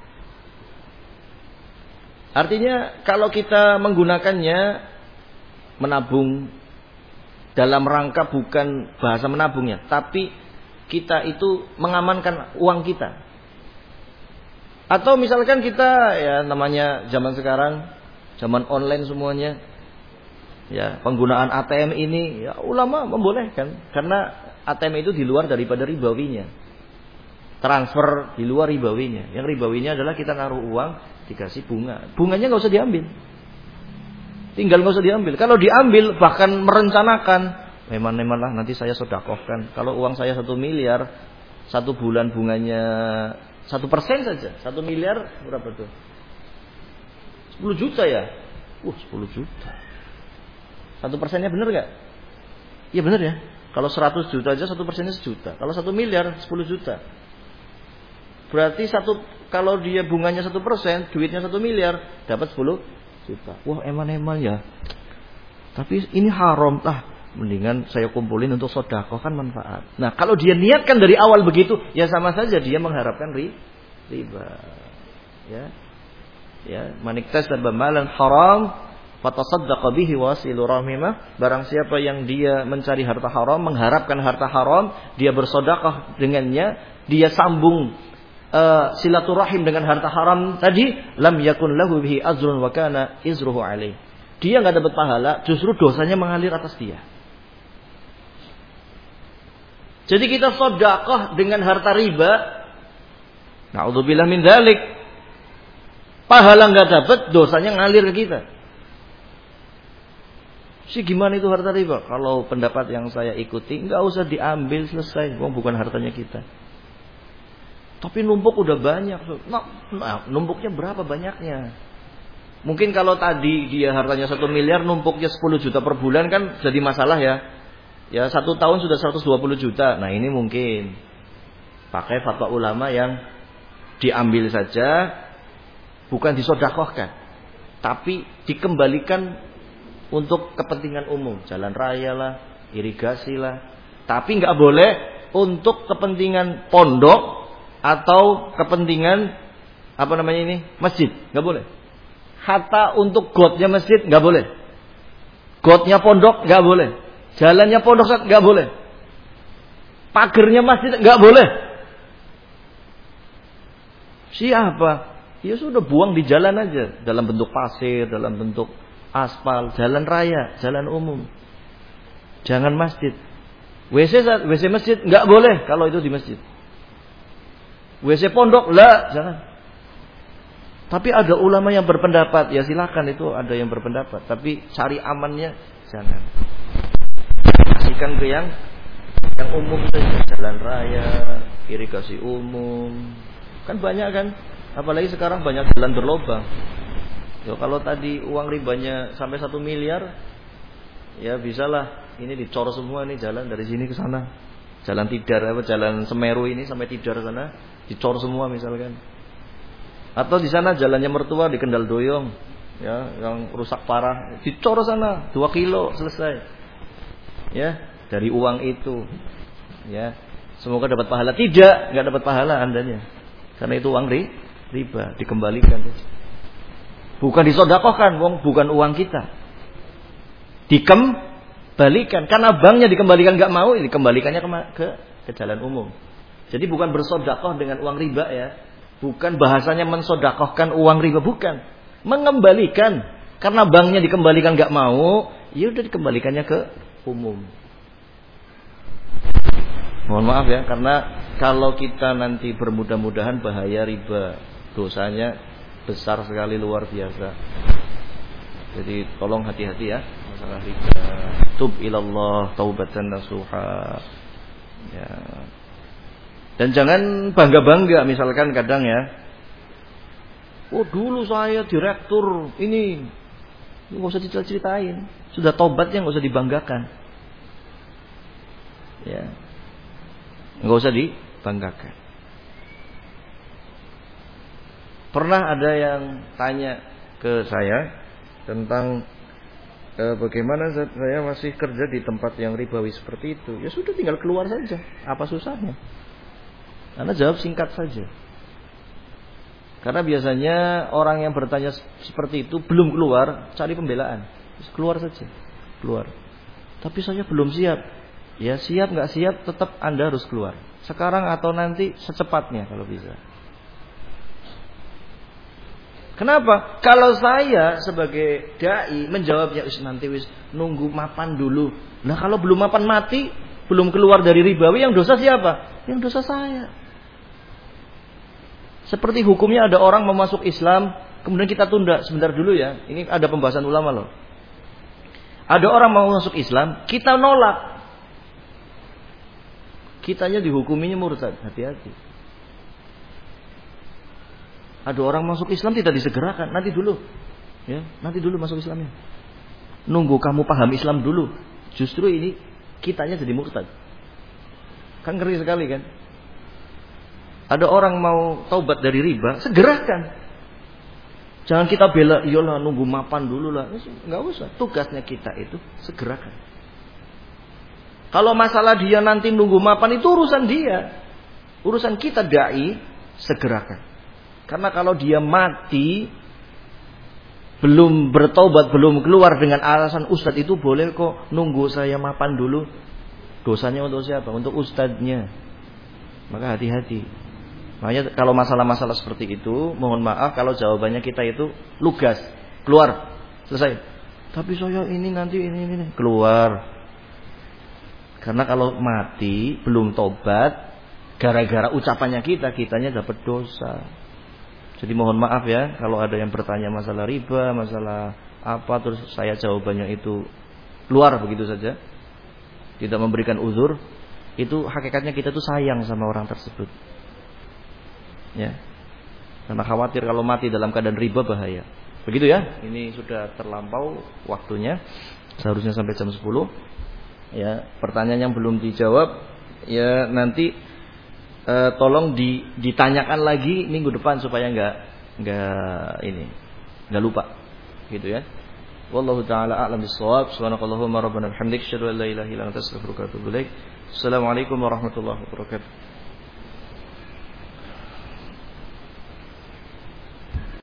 [SPEAKER 1] Artinya kalau kita menggunakannya menabung dalam rangka bukan bahasa menabungnya, tapi kita itu mengamankan uang kita. Atau misalkan kita ya namanya zaman sekarang, zaman online semuanya. Ya, penggunaan ATM ini ya ulama membolehkan karena ATM itu di luar daripada ribawinya. Transfer di luar ribawinya. Yang ribawinya adalah kita naruh uang dikasih bunga. Bunganya enggak usah diambil. Tinggal enggak usah diambil. Kalau diambil bahkan merencanakan, memang lah nanti saya sedekahkan. Kalau uang saya 1 miliar, 1 bulan bunganya 1% saja, 1 miliar berapa tuh? 10 juta ya? 10 juta. 1%-nya benar gak? Iya benar ya. Kalau 100 juta aja 1%-nya 1 juta. Kalau 1 miliar 10 juta. Berarti kalau dia bunganya 1%, duitnya 1 miliar, dapat 10 juta. Wah eman-eman ya. Tapi ini haram mendingan saya kumpulin untuk sedekah, kan manfaat. Nah, kalau dia niatkan dari awal begitu, ya sama saja dia mengharapkan riba. Ya. Ya, maniktas dan bamalan haram Fatasaddaqa bihi wasilu rahimah, barang siapa yang dia mencari harta haram, mengharapkan harta haram, dia bersedekah dengannya, dia sambung silaturahim dengan harta haram tadi, lam yakun lahu bihi azrun wa kana izruhu alaih. Dia enggak dapat pahala, justru dosanya mengalir atas dia. Jadi kita sedekah dengan harta riba, na'udzubillah min dzalik. Pahala enggak dapat, dosanya ngalir ke kita. Gimana itu harta riba? Kalau pendapat yang saya ikuti, enggak usah diambil, selesai. Bukan hartanya kita. Tapi numpuk udah banyak. Nah, numpuknya berapa banyaknya? Mungkin kalau tadi dia hartanya 1 miliar, numpuknya 10 juta per bulan kan jadi masalah ya. Ya 1 tahun sudah 120 juta. Nah ini mungkin pakai fatwa ulama yang diambil saja, bukan disedekahkan, tapi dikembalikan untuk kepentingan umum, jalan raya lah, irigasi lah. Tapi nggak boleh untuk kepentingan pondok atau kepentingan masjid, nggak boleh. Hatta untuk gotnya masjid nggak boleh, gotnya pondok nggak boleh, jalannya pondok nggak boleh, pagernya masjid nggak boleh. Siapa? Ya sudah, buang di jalan aja, dalam bentuk pasir, dalam bentuk aspal, jalan raya, jalan umum. Jangan masjid. WC masjid nggak boleh kalau itu di masjid. WC pondok lah, jangan. Tapi ada ulama yang berpendapat, ya silakan, itu ada yang berpendapat, tapi cari amannya jangan. Kasihkan ke yang umum saja, jalan raya, irigasi umum. Kan banyak kan? Apalagi sekarang banyak jalan berlobang. Ya, kalau tadi uang ribanya sampai 1 miliar, ya bisalah ini dicor semua nih jalan dari sini ke sana. Jalan Tidar jalan Semeru ini sampai Tidar sana dicor semua misalkan. Atau di sana jalannya mertua di Kendal Doyong, ya, yang rusak parah, dicor sana 2 kilo selesai. Ya, dari uang itu. Ya. Semoga dapat pahala. Tidak, enggak dapat pahala andanya. Karena itu uang riba, dikembalikan. Bukan disedekahkan, bukan uang kita. Dikembalikan, karena banknya dikembalikan enggak mau, dikembalikannya ke jalan umum. Jadi bukan bersedekah dengan uang riba ya. Bukan bahasanya mensedekahkan uang riba, bukan. Mengembalikan, karena banknya dikembalikan enggak mau, ya udah dikembalikannya ke umum. Mohon maaf ya, karena kalau kita nanti bermudah-mudahan bahaya riba, dosanya besar sekali, luar biasa. Jadi tolong hati-hati ya masalah riba. Tub ilallah taubatan nasuha. Ya. Dan jangan bangga-bangga, misalkan kadang ya. Oh dulu saya direktur ini enggak usah diceritain. Sudah tobatnya enggak usah dibanggakan. Ya. Enggak usah dibanggakan. Pernah ada yang tanya ke saya tentang bagaimana saya masih kerja di tempat yang ribawi seperti itu. Ya sudah, tinggal keluar saja. Apa susahnya? Karena jawab singkat saja. Karena biasanya orang yang bertanya seperti itu belum keluar, cari pembelaan. Keluar saja, keluar. Tapi saya belum siap. Ya siap nggak siap, tetap Anda harus keluar. Sekarang atau nanti, secepatnya kalau bisa. Kenapa? Kalau saya sebagai dai menjawabnya nanti nunggu mapan dulu. Nah kalau belum mapan mati, belum keluar dari ribawi, yang dosa siapa? Yang dosa saya. Seperti hukumnya ada orang mau masuk Islam, kemudian kita tunda sebentar dulu ya. Ini ada pembahasan ulama loh. Ada orang mau masuk Islam, kita nolak. Kitanya dihukuminya murtad, hati-hati. Ada orang masuk Islam tidak disegerakan, nanti dulu. Ya, nanti dulu masuk Islamnya. Nunggu kamu paham Islam dulu. Justru ini kitanya jadi murtad. Kan ngeri sekali kan? Ada orang mau taubat dari riba, segerakan. Jangan kita bela, iyalah nunggu mapan dulu lah. Enggak usah. Tugasnya kita itu segerakan. Kalau masalah dia nanti nunggu mapan itu urusan dia. Urusan kita dai, segerakan. Karena kalau dia mati belum bertobat, belum keluar dengan alasan ustadz itu boleh kok nunggu saya mapan dulu. Dosanya untuk siapa? Untuk ustadznya. Maka hati-hati. Makanya kalau masalah-masalah seperti itu, mohon maaf kalau jawabannya kita itu lugas, keluar, selesai. Tapi saya ini nanti ini keluar. Karena kalau mati belum tobat, gara-gara ucapannya kitanya dapat dosa. Jadi mohon maaf ya kalau ada yang bertanya masalah riba, masalah apa, terus saya jawabannya itu keluar begitu saja, tidak memberikan uzur, itu hakikatnya kita tuh sayang sama orang tersebut. Ya. Karena khawatir kalau mati dalam keadaan riba bahaya. Begitu ya. Ini sudah terlampau waktunya. Seharusnya sampai jam 10. Ya, pertanyaan yang belum dijawab ya nanti tolong ditanyakan lagi minggu depan supaya enggak lupa. Gitu ya. Wallahu taala a'lam bissawab. Subhanakallahumma rabbana bihamdika asyhadu an la ilaha illa anta astaghfiruka wa atubu ilaik. Assalamualaikum warahmatullahi wabarakatuh.